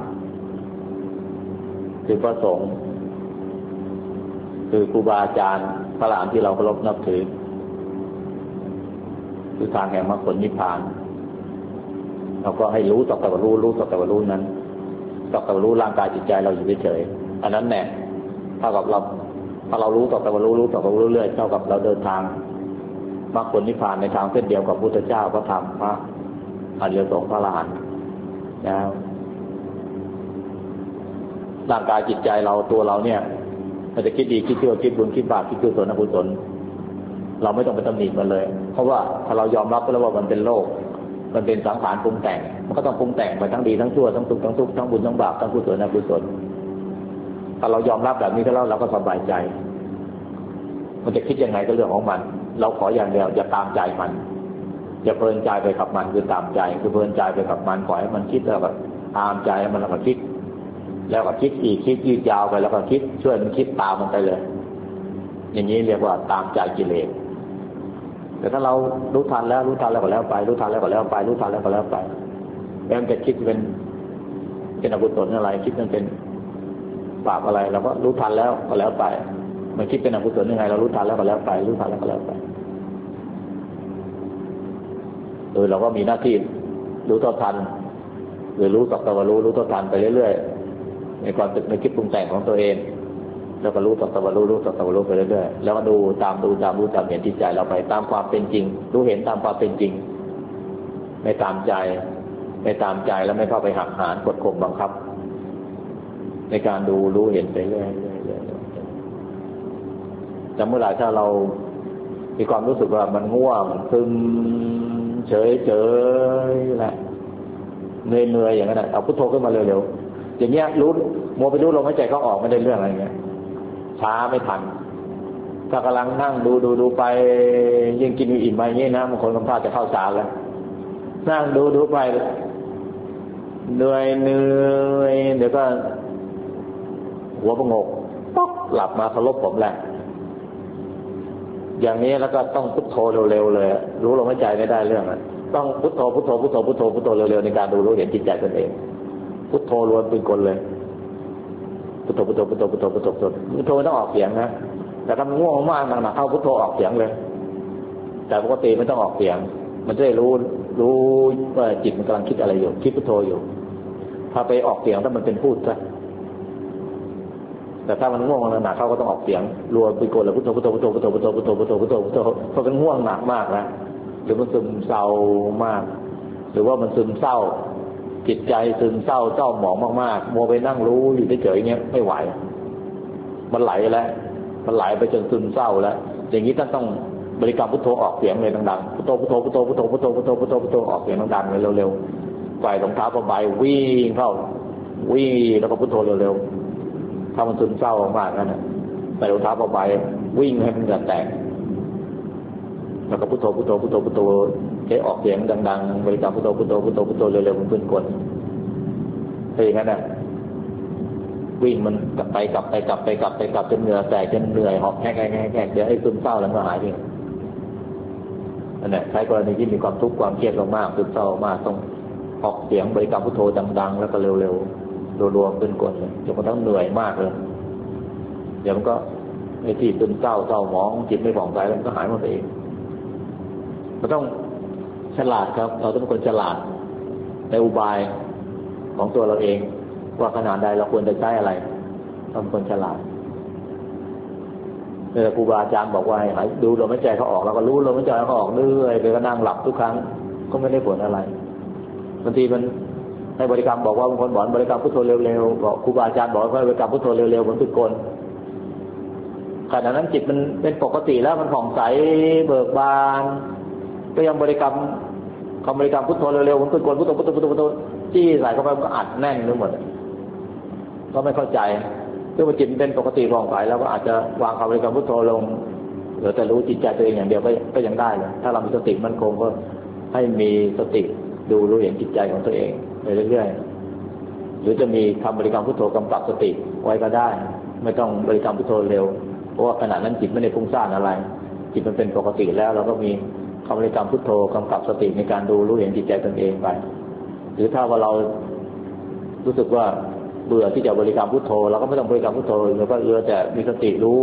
คือพระสงฆ์คือครูบาอาจารย์พระอรหันต์ที่เราเคารพนับถือคือทางแห่งมรรคผลนิพพานเราก็ให้รู้สักแต่ว่ารู้รู้สักแต่ว่ารู้นั้นสักแต่ว่ารู้ร่างกายจิตใจเราอยู่เฉยๆอันนั้นแหละเท่ากับเราถ้าเรารู้สักแต่ว่ารู้รู้สักแต่ว่ารู้เรื่อยเท่ากับเราเดินทางมรรคผลนิพพานในทางเส้นเดียวกับพุทธเจ้าพระธรรมพระอริยสงฆ์พระอรหันต์แล้วร่างกายจิตใจเราตัวเราเนี่ยมันจะคิดดีคิดชั่วคิดบุญคิดบาปคิดกุศลอกุศลเราไม่ต้องไปตำหนิมันเลยเพราะว่าถ้าเรายอมรับแล้วว่ามันเป็นโลกมันเป็นสังขารปรุงแต่งมันก็ต้องปรุงแต่งไปทั้งดีทั้งชั่วทั้งสุขทั้งทุกข์ทั้งบุญทั้งบาปทั้งกุศลอกุศลถ้าเรายอมรับแบบนี้แล้วเราก็สบายใจมันจะคิดยังไงก็เรื่องของมันเราขออย่างเดียวอย่าตามใจมันอย่าเพลินใจไปกับมันคือตามใจคือเพลินใจไปกับมันปล่อยให้มันคิดแล้วก็ตามใจมันแล้วก็คิดแล้วก็คิดอีกคิดยืดยาวไปแล้วก็คิดช่วยมันคิดตามมันไปเลยอย่างนี้เรียกว่าตามใจกิเลสแต่ถ้าเรารู้ทันแล้วรู้ทันแล้วก็แล้วไปรู้ทันแล้วก็แล้วไปรู้ทันแล้วก็แล้วไปแล้วมันจะคิดเป็นเป็นอกุศลอะไรคิดมันเป็นบาปอะไรเราก็รู้ทันแล้วก็แล้วไปมันคิดเป็นอกุศลยังไงเรารู้ทันแล้วก็แล้วไปรู้ทันแล้วก็แล้วไปโดยเราก็มีหน้าที่รู้เท่าทันหรือรู้สักแต่ว่ารู้รู้เท่าทันไปเรื่อยๆในความในคิดปรุงแต่งของตัวเองแล้วก็รู้สักแต่ว่ารู้รู้สักแต่ว่ารู้ไปเรื่อยๆแล้วก็ดูตามดูตามรู้ตามเห็นที่ใจเราไปตามความเป็นจริงรู้เห็นตามความเป็นจริงไม่ตามใจไม่ตามใจแล้วไม่เข้าไปหักหานกดข่มบังคับในการดูรู้เห็นไปเรื่อยๆแต่เมื่อไหร่ถ้าเรามีความรู้สึกว่ามันง่วงซึมเฉยเฉยแหละเหนื่อยเหนื่อยอย่างนั้นเอาพุทโธขึ้นมาเร็วๆอย่างเงี้ยรู้มัวไปรู้ลมหายใจเขาออกไม่ได้เรื่องอะไรเงี้ยช้าไม่ทันถ้ากำลังนั่งดูดูดูไปยิ่งกินอิ่มไปอย่างนี้นะบางคนกำลังจะเข้าฌานแล้วนั่งดูดูไปเหนื่อยเหนื่อยเดี๋ยวก็หัวประงกป๊อกหลับมาเคารพผมแหละอย่างนี้แล้วก็ต้องพุทโธเร็วๆเลยรู้ลมหายใจไม่ได้เรื่องอ่ะต้องพุทโธพุทโธพุทโธพุทโธพุทโธเร็วๆในการดูรู้เห็นจิตใจตนเองพุทโธล้วนเป็นกลเลยพุทโธพุทโธพุทโธพุทโธพุทโธพุทโธพุทโธต้องออกเสียงนะแต่ถ้ามันง่วงมากหนักๆเข้าพุทโธออกเสียงเลยแต่ปกติไม่ต้องออกเสียงมันจะได้รู้รู้ว่าจิตมันกำลังคิดอะไรอยู่คิดพุทโธอยู่ถ้าไปออกเสียงถ้ามันเป็นพูดซะแต่ถ้ามันง่วงหนักๆเข้าก็ต้องออกเสียงรัวเป็นกลเลยพุทโธพุทโธพุทโธพุทโธพุทโธพุทโธพุทโธพุทโธพุทโธพอเป็นง่วงหนักมากนะหรือมันซึมเศร้ามากหรือว่ามันซึมเศร้าจิตใจซึมเศร้าเศร้าหมองมากๆมัวไปนั่งรู้อยู่เฉยๆเงี้ยไม่ไหวมันไหลแล้วมันไหลไปจนซึมเศร้าแล้วอย่างนี้ท่านต้องบริกรรมพุทโธออกเสียงเลยดังๆพุทโธพุทโธพุทโธพุทโธพุทโธพุทโธพุทโธพุทโธออกเสียงดังๆเลยเร็วๆปล่อยรองเท้าผ้าใบวิ่งเข้าวิ่งแล้วก็พุทโธเร็วๆถ้ามันซึมเศร้ามากนั่นน่ะใส่รองเท้าผ้าใบวิ่งให้มันเหงื่อแตกแล้วก็พุทโธพุทโธพุทโธพุทโธใช้ออกเสียงดังๆบริกรรมพุทโธพุทโธพุทโธพุทโธเร็วๆมันพื้นกดถ้าอย่างนั้นน่ะวิ่งมันกลับไปกลับไปกลับไปกลับไปกลับจนเหงื่อแตกจนเหนื่อยหอบแห้งๆๆเดี๋ยวไอ้ซึมเศร้าแล้วก็หายไปนั่นแหละใช้กรณีที่มีความทุกข์ความเครียดมากๆซึมเศร้ามากต้องออกเสียงบริกรรมพุทโธดังๆแล้วก็เร็วๆรัวๆพื้นกดเลยจนกระทั่งเหนื่อยมากเลยเดี๋ยวมันก็ไอ้ที่ซึมเศร้าเศร้าหมองจิตไม่ผ่องใสแล้วมันก็หายหมดเองเราต้องฉลาดครับเราต้องเป็นคนฉลาดในอุบายของตัวเราเองว่าขนาดใดเราควรจะใช้อะไรต้องเป็นคนฉลาดเมื่อครูบาอาจารย์บอกว่าให้ดูลมหายใจเขาออกแล้วก็รู้ลมหายใจเขาออกเรื่อยไปก็นั่งหลับทุกครั้งก็ไม่ได้ผลอะไรบางทีมันในบริกรรมบอกว่าบางคนบอกบริกรรมพุทโธเร็วๆบอกครูบาอาจารย์บอกว่าบริกรรมพุทโธเร็วๆเหมือนตุกลขณะนั้นจิตมันเป็นปกติแล้วมันผ่องใสเบิกบานก็ยังบริกรรมคำบริกรรมพุทโธเร็วๆมันตุกลพุทโธพุทโธพุทโธพุทโธจี้ใส่เข้าไปมันก็อัดแน่นทั้งหมดก็ไม่เข้าใจเมื่อจิตเป็นปกติผ่องใสแล้วก็อาจจะวางคำบริกรรมพุทโธลงเหลือแต่รู้จิตใจตัวเองอย่างเดียวก็ก็ยังได้เลยถ้าเรามีสติมั่นคงก็ให้มีสติดูรู้เห็นจิตใจของตัวเองไปเรื่อยๆหรือจะมีคำบริกรรมพุทโธกำกับสติไว้ก็ได้ไม่ต้องบริกรรมพุทโธเร็วเพราะว่าขณะนั้นจิตไม่ได้ฟุ้งซ่านอะไรจิตมันเป็นปกติแล้วเราก็มีคำบริกรรมพุทโธกำกับสติในการดูรู้เห็นจิตใจตนเองไปหรือถ้าว่าเรารู้สึกว่าเบื่อที่จะบริกรรมพุทโธเราก็ไม่ต้องบริกรรมพุทโธเราก็เอือแต่มีสติรู้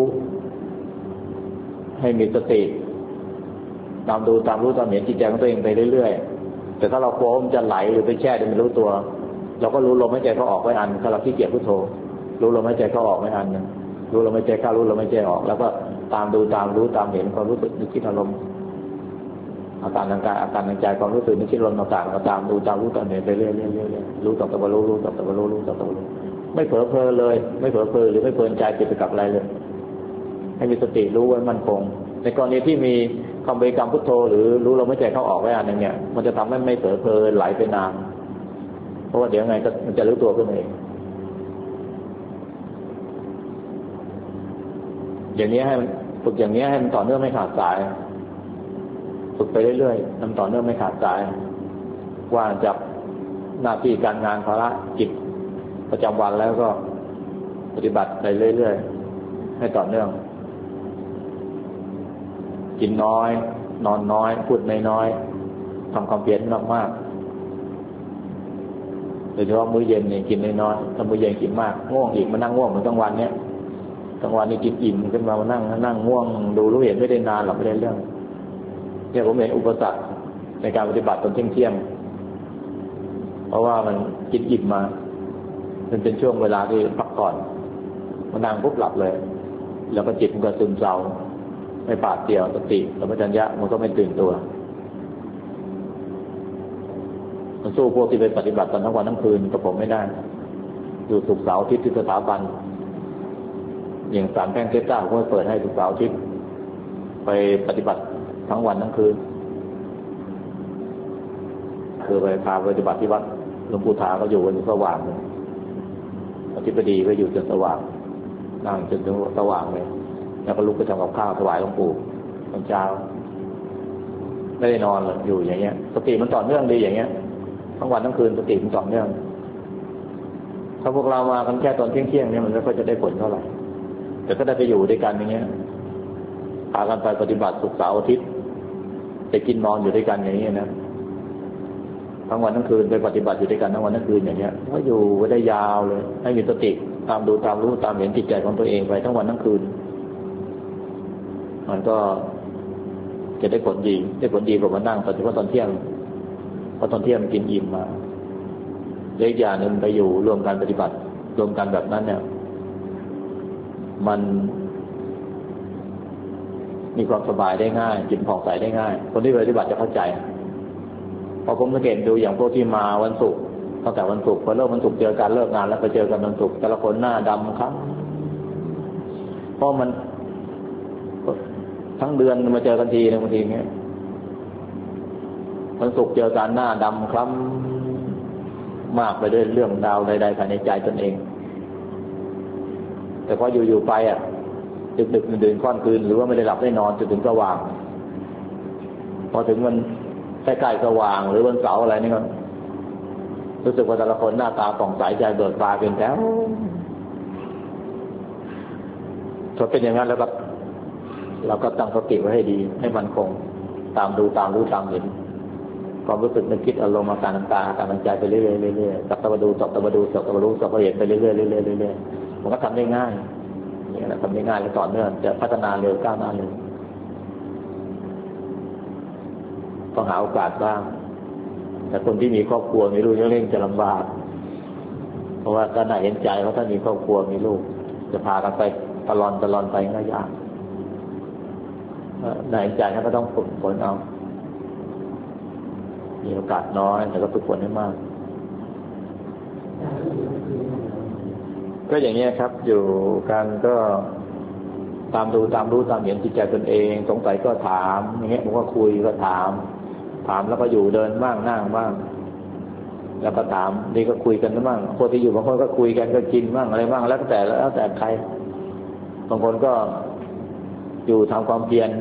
ให้มีสติตามดูตามรู้ตามเห็นจิตใจของตัวเองไปเรื่อยๆแต่ถ้าเรากลัวมันจะไหลหรือไปแช่จะไม่รู้ตัวเราก็รู้ลมหายใจเขาออกไว้อันถ้าเราขี้เกียจพุทโธรู้ลมหายใจเขาออกไว้อันนึงรู้ลมหายใจเข้ารู้ลมหายใจออกแล้วก็ตามดูตามรู้ตามเห็นความรู้สึกนึกคิดอารมณ์อาการทางกายอาการทางใจความรู้สึกนึกคิดลมต่างๆก็ตามดูตามรู้ตามเห็นไปเรื่อยๆๆรู้ต่อไปรู้รู้ต่อไปรู้รู้ต่อไปรู้ไม่เผลอเพลินเลยไม่เผลอเพลินหรือไม่เพลินใจติดไปกับอะไรเลยให้มีสติรู้ไว้มั่นคงในกรณีที่มีคำบริกรรมพุทโธหรือรู้ลมหายใจเข้าออกไว้อันนึงเนี่ยมันจะทำให้ไม่เผลอเพลินไหลไปนานเพราะว่าเดี๋ยวไงก็มันจะรู้ตัวขึ้นเองอย่างนี้ให้ฝึกอย่างนี้ให้มันต่อเนื่องไม่ขาดสายฝึกไปเรื่อยๆทำต่อเนื่องไม่ขาดสายว่าจากหน้าที่การงานภาระกิจประจำวันแล้วก็ปฏิบัติไปเรื่อยๆให้ต่อเนื่องกินน้อยนอนน้อยพูดน้อยๆทำความเพียรมากๆโดยเฉพาะมื้อเย็นนี่กินน้อยๆถ้ามื้อเย็นกินมากง่วงอีกมานั่งง่วงเหมือนกลางวันเนี้ยกลางวันนี่กินอิ่มขึ้นมามานั่งนั่งง่วงดูรู้เห็นไม่ได้นานหลับไม่ได้เรื่องเนี่ยผมเห็นอุปสรรคในการปฏิบัติตอนเที่ยงๆเพราะว่ามันกินอิ่มมามันเป็นช่วงเวลาที่พักผ่อนมานั่งปุ๊บหลับเลยแล้วก็จิตมันก็ซึมเศร้าไม่ปราดเปรียวสติสัมปชัญญะมันก็ไม่ตื่นตัวมันสู้พวกที่ไปปฏิบัติตอนทั้งวันทั้งคืนกับผมไม่ได้อยู่ศุกร์เสาร์อาทิตย์ที่สถาบันอย่างสารแพ่งเทพเจ้าผมก็เปิดให้ศุกร์เสาร์อาทิตย์ไปปฏิบัติทั้งวันทั้งคืนคือไปพาปฏิบัติที่วัดหลวงปู่ถาก็อยู่กันสว่างอธิบดีก็อยู่จนสว่างนั่งจนถึงสว่างเลยแล้วก็ลุกไปทำกับข้าวถวายหลวงปู่ตอนเช้าไม่ได้นอนเลยอยู่อย่างเงี้ยสติมันต่อเนื่องดีอย่างเงี้ยทั้งวันทั้งคืนสติมันต่อเนื่องถ้าพวกเรามากันแค่ตอนเที่ยงๆเนี่ยมันไม่ค่อยจะได้ผลเท่าไหร่แต่ก็ได้ไปอยู่ด้วยกันอย่างเงี้ยพากันไปปฏิบัติศุกร์เสาร์อาทิตย์ไปกินนอนอยู่ด้วยกันอย่างนี้นะทั้งวันทั้งคืนไปปฏิบัติอยู่ด้วยกันทั้งวันทั้งคืนอย่างเงี้ยก็อยู่ไว้ได้ยาวเลยให้มีสติตามดูตามรู้ตามเห็นจิตใจของตัวเองไปทั้งวันทั้งคืนมันก็จะได้ผลดีได้ผลดีกว่ามานั่งตอนเฉพาะตอนเที่ยงเพราะตอนเที่ยงกินอิ่มมาเล็กอย่างหนึ่งไปอยู่รวมกันปฏิบัติรวมกันแบบนั้นเนี่ยมันมีความสบายได้ง่ายจิตผ่องใสได้ง่ายคนที่ปฏิบัติจะเข้าใจพอผมสังเกตดูอย่างพวกที่มาวันศุกร์ตั้งแต่วันศุกร์พอเลิกวันศุกร์เจอการเลิกงานแล้วไปเจอกันวันศุกร์แต่ละคนหน้าดำครับเพราะมันทั้งเดือนมาเจอกันทีนึงบางทีเงี้ยวันศุกร์เจอกันหน้าดำคล้ำมากไปด้วยเรื่องดาวใดๆภายในใจตนเองแต่พออยู่ๆไปอ่ะดึกๆดื่นๆค่อนคืนหรือว่าไม่ได้หลับได้นอนจนถึงสว่างพอถึงมันใกล้ๆสว่างหรือวันเสาร์อะไรนี่ก็รู้สึกว่าแต่ละคนหน้าตาผ่องใสใจเบิกบานเป็นแถวถ้าเป็นอย่างนั้นแล้วก็เราก็ตั้งสติไว้ให้ดีให้มันคงตามดูตามรู้ตามเห็นความรู้สึกนึกคิดอารมณ์อาการต่างๆอาการทางใจไปเรื่อยๆเรื่อยๆสักตะวันดูสักตะวันดูสักตะวันรู้สักตะวันเห็นไปเรื่อยๆเรื่อยๆเรื่อยๆมันก็ทำได้ง่ายนี่แหละทำได้ง่ายและต่อเนื่องจะพัฒนาเร็วก้าวหน้าเร็วต้องหาโอกาสบ้างแต่คนที่มีครอบครัวมีลูกเร่งจะลำบากเพราะว่าก็น่าเห็นใจเพราะถ้ามีครอบครัวมีลูกจะพากันไปตลอดตลอดไปก็ยากน่าเห็นใจก็ต้องฝึกฝนเอามีโอกาสน้อยแต่ก็ฝึกฝนให้มากก็อย่างนี้ครับอยู่กันก็ตามดูตามรู้ตามเห็นจิตใจตนเองสงสัยก็ถามอย่างเงี้ยผมก็คุยก็ถามถามแล้วก็อยู่เดินบ้างนั่งบ้างแล้วก็ถามนี่ก็คุยกันบ้างคนที่อยู่บางคนก็คุยกันก็กินบ้างอะไรบ้างแล้วแต่แล้วแต่ใครบางคนก็อยู่ทำความเพียร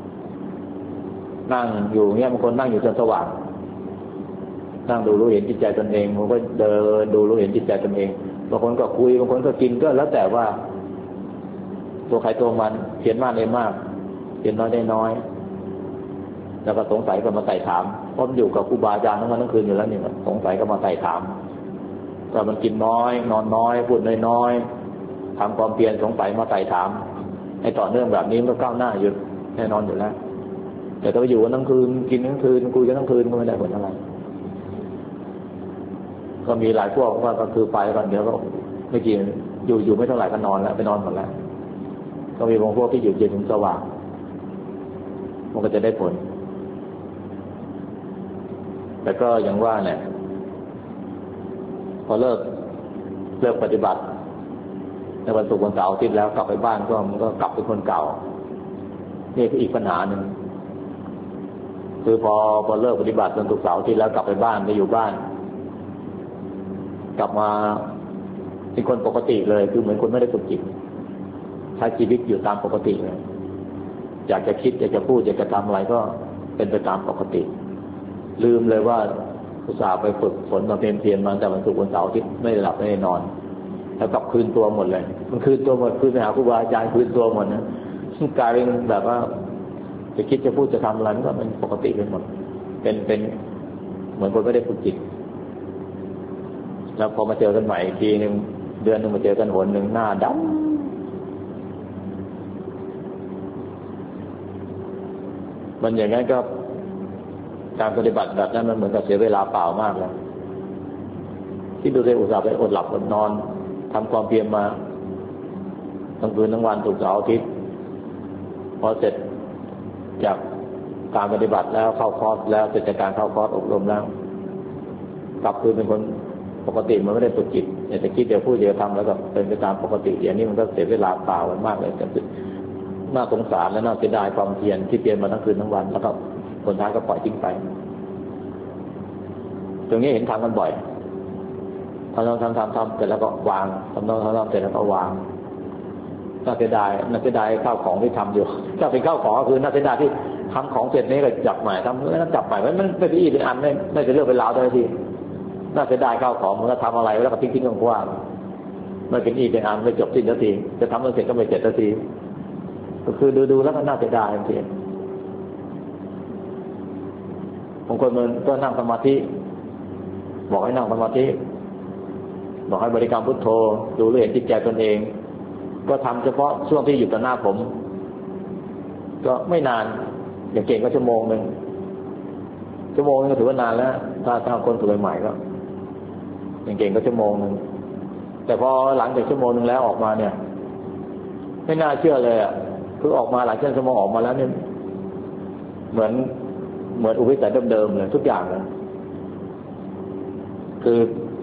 นั่งอยู่เงี้ยบางคนนั่งอยู่จนสว่างนั่งดูรู้เห็นจิตใจตนเองผมก็เดินดูรู้เห็นจิตใจตนเองบางคนก็คุยบางคนก็กินก็แล้วแต่ว่าตัวใครตัวมันเพียรมากได้มากเพียรน้อยได้น้อยแล้วก็สงสัยก็มาไต่ถามเพราะอยู่กับครูบาอาจารย์ทั้งวันทั้งคืนอยู่แล้วนี่สงสัยก็มาไต่ถามแต่มันกินน้อยนอนน้อยพูดน้อยๆทำความเพียรสงสัยมาไต่ถามให้ต่อเนื่องแบบนี้มันก็ก้าวหน้าอยู่แน่นอนอยู่แล้วแต่ถ้าไปอยู่กันทั้งคืนกินทั้งคืนคุยกันทั้งคืนก็ไม่ได้ผลอะไรก็มีหลายพวกว่าก็คือไปกันเดี๋ยวก็ไม่กินอยู่อยู่ไม่เท่าไหร่ก็นอนแล้วไปนอนหมดแล้วก็มีบางพวกที่อยู่เย็นถึงสว่างมันก็จะได้ผลแต่ก็อย่างว่าเนี่ยพอเลิกเลิกปฏิบัติในวันศุกร์วันเสาร์อาทิตย์แล้วกลับไปบ้านก็มันก็กลับเป็นคนเก่านี่คืออีกปัญหาหนึ่งคือพอพอเลิกปฏิบัติวันศุกร์เสาร์อาทิตย์แล้วกลับไปบ้านไปอยู่บ้านกลับมาเป็นคนปกติเลยคือเหมือนคนไม่ได้ฝึกจิตใช้ชีวิตอยู่ตามปกติเลยอยากจะคิดอยากจะพูดอยากจะทำอะไรก็เป็นไปตามปกติลืมเลยว่าอุตส่าห์ไปฝึกฝนมาเพียรเพียรมาแต่วันศุกร์วันเสาร์ที่ไม่ได้หลับไม่ได้นอนแล้วกลับคืนตัวหมดเลยมันคืนตัวหมดคืนไปหาครูบาอาจารย์คืนตัวหมดนะกลายเป็นแบบว่าจะคิดจะพูดจะทำอะไรมันก็เป็นปกติไปหมดเป็นเป็นเหมือนคนไม่ได้ฝึกจิตแล้วพอมาเจอกันใหม่อีกทีนึงเดือนนึงมาเจอกันหนหนึ่งหน้าดำมันอย่างนั้นก็การปฏิบัติแบบนั้นมันเหมือนกับเสียเวลาเปล่ามากเลยที่ดูได้อุตส่าห์ไปอดหลับอดนอนทำความเพียรมาทั้งคืนทั้งวันศุกร์เสาร์อาทิตย์พอเสร็จจากการปฏิบัติแล้วเข้าคอร์สแล้วเสร็จจากการเข้าคอร์สอบรมแล้วกลับคืนเป็นคนปกติมันไม่ได้ฝึกจิตอยากจะคิดเดี๋ยวพูดเดี๋ยวทำแล้วก็เป็นไปตามปกติอย่างนี้มันก็เสียเวลาเปล่ามากเลยแต่น่าสงสารและน่าเสียดายความเพียรที่เพียรมาทั้งคืนทั้งวันแล้วก็คนท้ายก็ปล่อยทิ้งไปตรงนี้เห็นทำกันบ่อยทำทำทำทำทำเสร็จแล้วก็วางทำทำทำทำเสร็จแล้วก็วางน่าเสียดายน่าเสียดายข้าวของที่ทำอยู่ถ้าเป็นข้าวของก็คือน่าเสียดายที่ทำของเสร็จนี้ก็จับใหม่ทำแล้วจับใหม่มันไม่เป็นอีเป็นอันไม่ไม่เป็นเรื่องเป็นราวได้ทีน่าเสียดายข้าวของมันก็ทำอะไรแล้วก็ทิ้งทิ้งกว้างๆไม่เป็นอีเป็นอันไม่จบสิ้นสักทีจะทำมันเสร็จก็ไม่เสร็จสักทีก็คือดูๆแล้วก็น่าจะได้เพียงบางคนมันก็นั่งสมาธิบอกให้นั่งสมาธิบอกให้บริกรรมพุทโธดูรู้เห็นจิตใจตนเองก็ทำเฉพาะช่วงที่อยู่ต่อหน้าผมก็ไม่นานอย่างเก่งก็ชั่วโมงนึงชั่วโมงนึงก็ถือว่านานแล้วถ้าถ้าคนฝึกใหม่ก็อย่างเก่งก็ชั่วโมงนึงแต่พอหลังจากชั่วโมงนึงแล้วออกมาเนี่ยไม่น่าเชื่อเลยอ่ะคือออกมาหลังจากชั่วโมงออกมาแล้วเนี่ยเหมือนเหมือนอุปนิสัยเดิมๆเลยทุกอย่างเลยคือ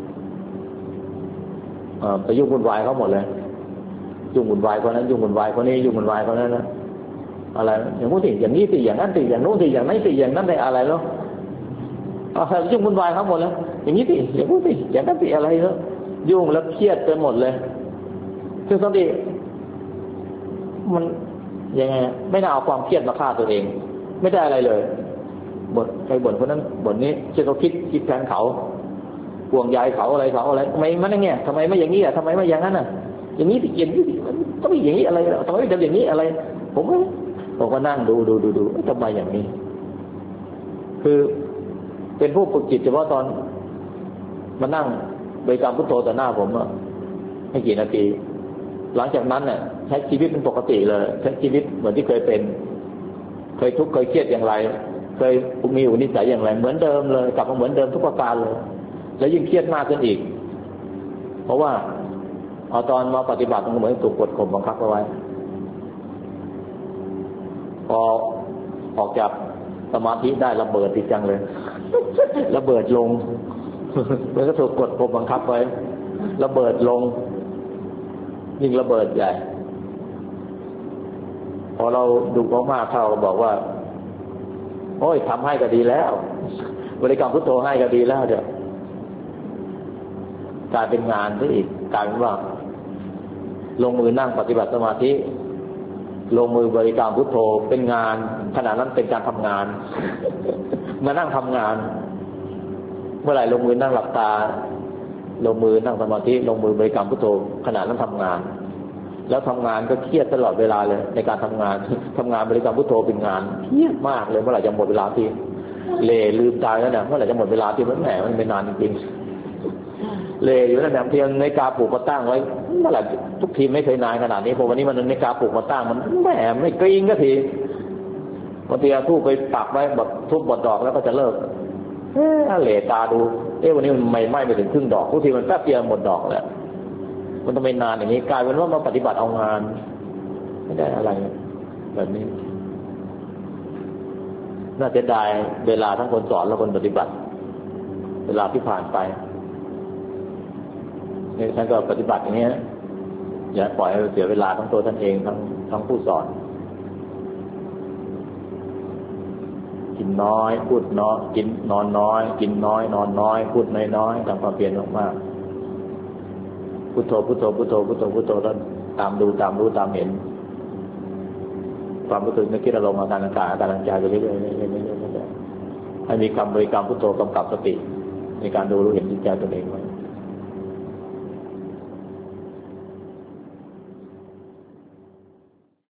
ไปยุ่งวุ่นวายเขาหมดเลยยุ่งวุ่นวายคนนั้นยุ่งวุ่นวายคนนี้ยุ่งวุ่นวายคนนั้นนะอะไรอย่างนู้นสิอย่างนี้สิอย่างนั้นสิอย่างนู้นสิอย่างนั้นสิอย่างนั้นได้อะไรแล้วอะไรยุ่งวุ่นวายเขาหมดแล้วอย่างนี้สิอย่างนู้นสิอย่างนั้นสิอะไรแล้วยุ่งแล้วเครียดไปหมดเลยซึ่งสังเกตมันยังไงไม่น่าเอาความเครียดมาฆ่าตัวเองไม่ได้อะไรเลยบ่นใครบ่นคนนั้นบ่นนี้เชื่อเขาคิดคิดแทนเขาห่วงใยเขาอะไรเขาอะไรทำไมมันอย่างเงี้ยทำไมไม่อย่างนี้อ่ะทำไมไม่อย่างนั้นอ่ะอย่างนี้สิอย่างนี้สิก็ไม่อย่างนี้อะไรทำไมไม่ทำอย่างนี้อะไรผมก็ผมก็นั่งดูดูดูดูทำไมอย่างนี้คือเป็นผู้ฝึกจิตเฉพาะตอนมานั่งบริกรรมพุทโธต่อหน้าผมอ่ะไม่กี่นาทีหลังจากนั้นเนี่ยใช้ชีวิตเป็นปกติเลยใช้ชีวิตเหมือนที่เคยเป็นเคยทุกข์เคยเครียดอย่างไรเคยมีอุปนิสัยอย่างไรเหมือนเดิมเลยกลับมาเหมือนเดิมทุกประการเลยแล้วยิ่งเครียดมากขึ้นอีกเพราะว่าเอาตอนมาปฏิบัติมันเหมือนถูกกดข่มบังคับเอาไว้พอออกจากสมาธิได้ระเบิดติดจังเลยระเบิดลงมันก็ถูกกดข่มบังคับไว้ระเบิดลงยิ่งระเบิดใหญ่พอเราดูมากๆเข้าก็บอกว่าโอ้ยทำให้ก็ดีแล้วบริกรรมพุทโธให้ก็ดีแล้วเดี๋ยวกลายเป็นงานซะอีกกลายเป็นว่าลงมือนั่งปฏิบัติสมาธิลงมือบริกรรมพุทโธเป็นงานขณะนั้นเป็นการทำงานมานั่งทำงานเมื่อไหร่ลงมือนั่งหลับตาลงมือนั่งสมาธิลงมือบริกรรมพุทโธขณะนั้นทำงานแล้วทำงานก็เครียดตลอดเวลาเลยในการทำงานทำงานบริกรรมพุทโธเป็นงานเครียดมากเลยเมื่อไหร่จะหมดเวลาทีเล่ลืมตาแล้วเนี่ยเมื่อไหร่จะหมดเวลาทีมันแหมมันไม่นานจริงๆเล่อยู่นั่นแหละเพียงในกาปลูกมาตั้งไว้เมื่อไหร่ทุกทีไม่เคยนานขนาดนี้พอวันนี้มันในกาปลูกมาตั้งมันแหมไม่กริ้งก็ทีบางทีเอาทูบไปปักไว้บดทุบบดดอกแล้วก็จะเลิกเอ๊ะเหล่ตาดูเอ๊ะวันนี้มันไม่ไหม้ไปถึงครึ่งดอกทุกทีมันแป๊บเดียวหมดดอกแล้วมันต้องเป็นนานอย่างนี้กลายเป็นว่ามาปฏิบัติเอางานไม่ได้อะไรแบบนี้น่าจะได้เวลาทั้งคนสอนและคนปฏิบัติเวลาที่ผ่านไปนี่ท่านก็ปฏิบัติอย่างนี้อย่าปล่อยให้เสียเวลาทั้งตัวท่านเองทั้งทั้งผู้สอนกินน้อยพูดน้อยกินนอนน้อยกินน้อยนอนน้อยพูดน้อยๆทำความเพียรมากๆพุทโธพุทโธพุทโธพุทโธพุทโธท่านตามดูตามรู้ตามเห็นความรู้สึกนึกคิดอารมณ์อาการต่างๆอาการทางใจไปเรื่อยๆให้มีคำบริกรรมพุทโธกำกับสติในการดูรู้เห็นจิตใจตนเองไว้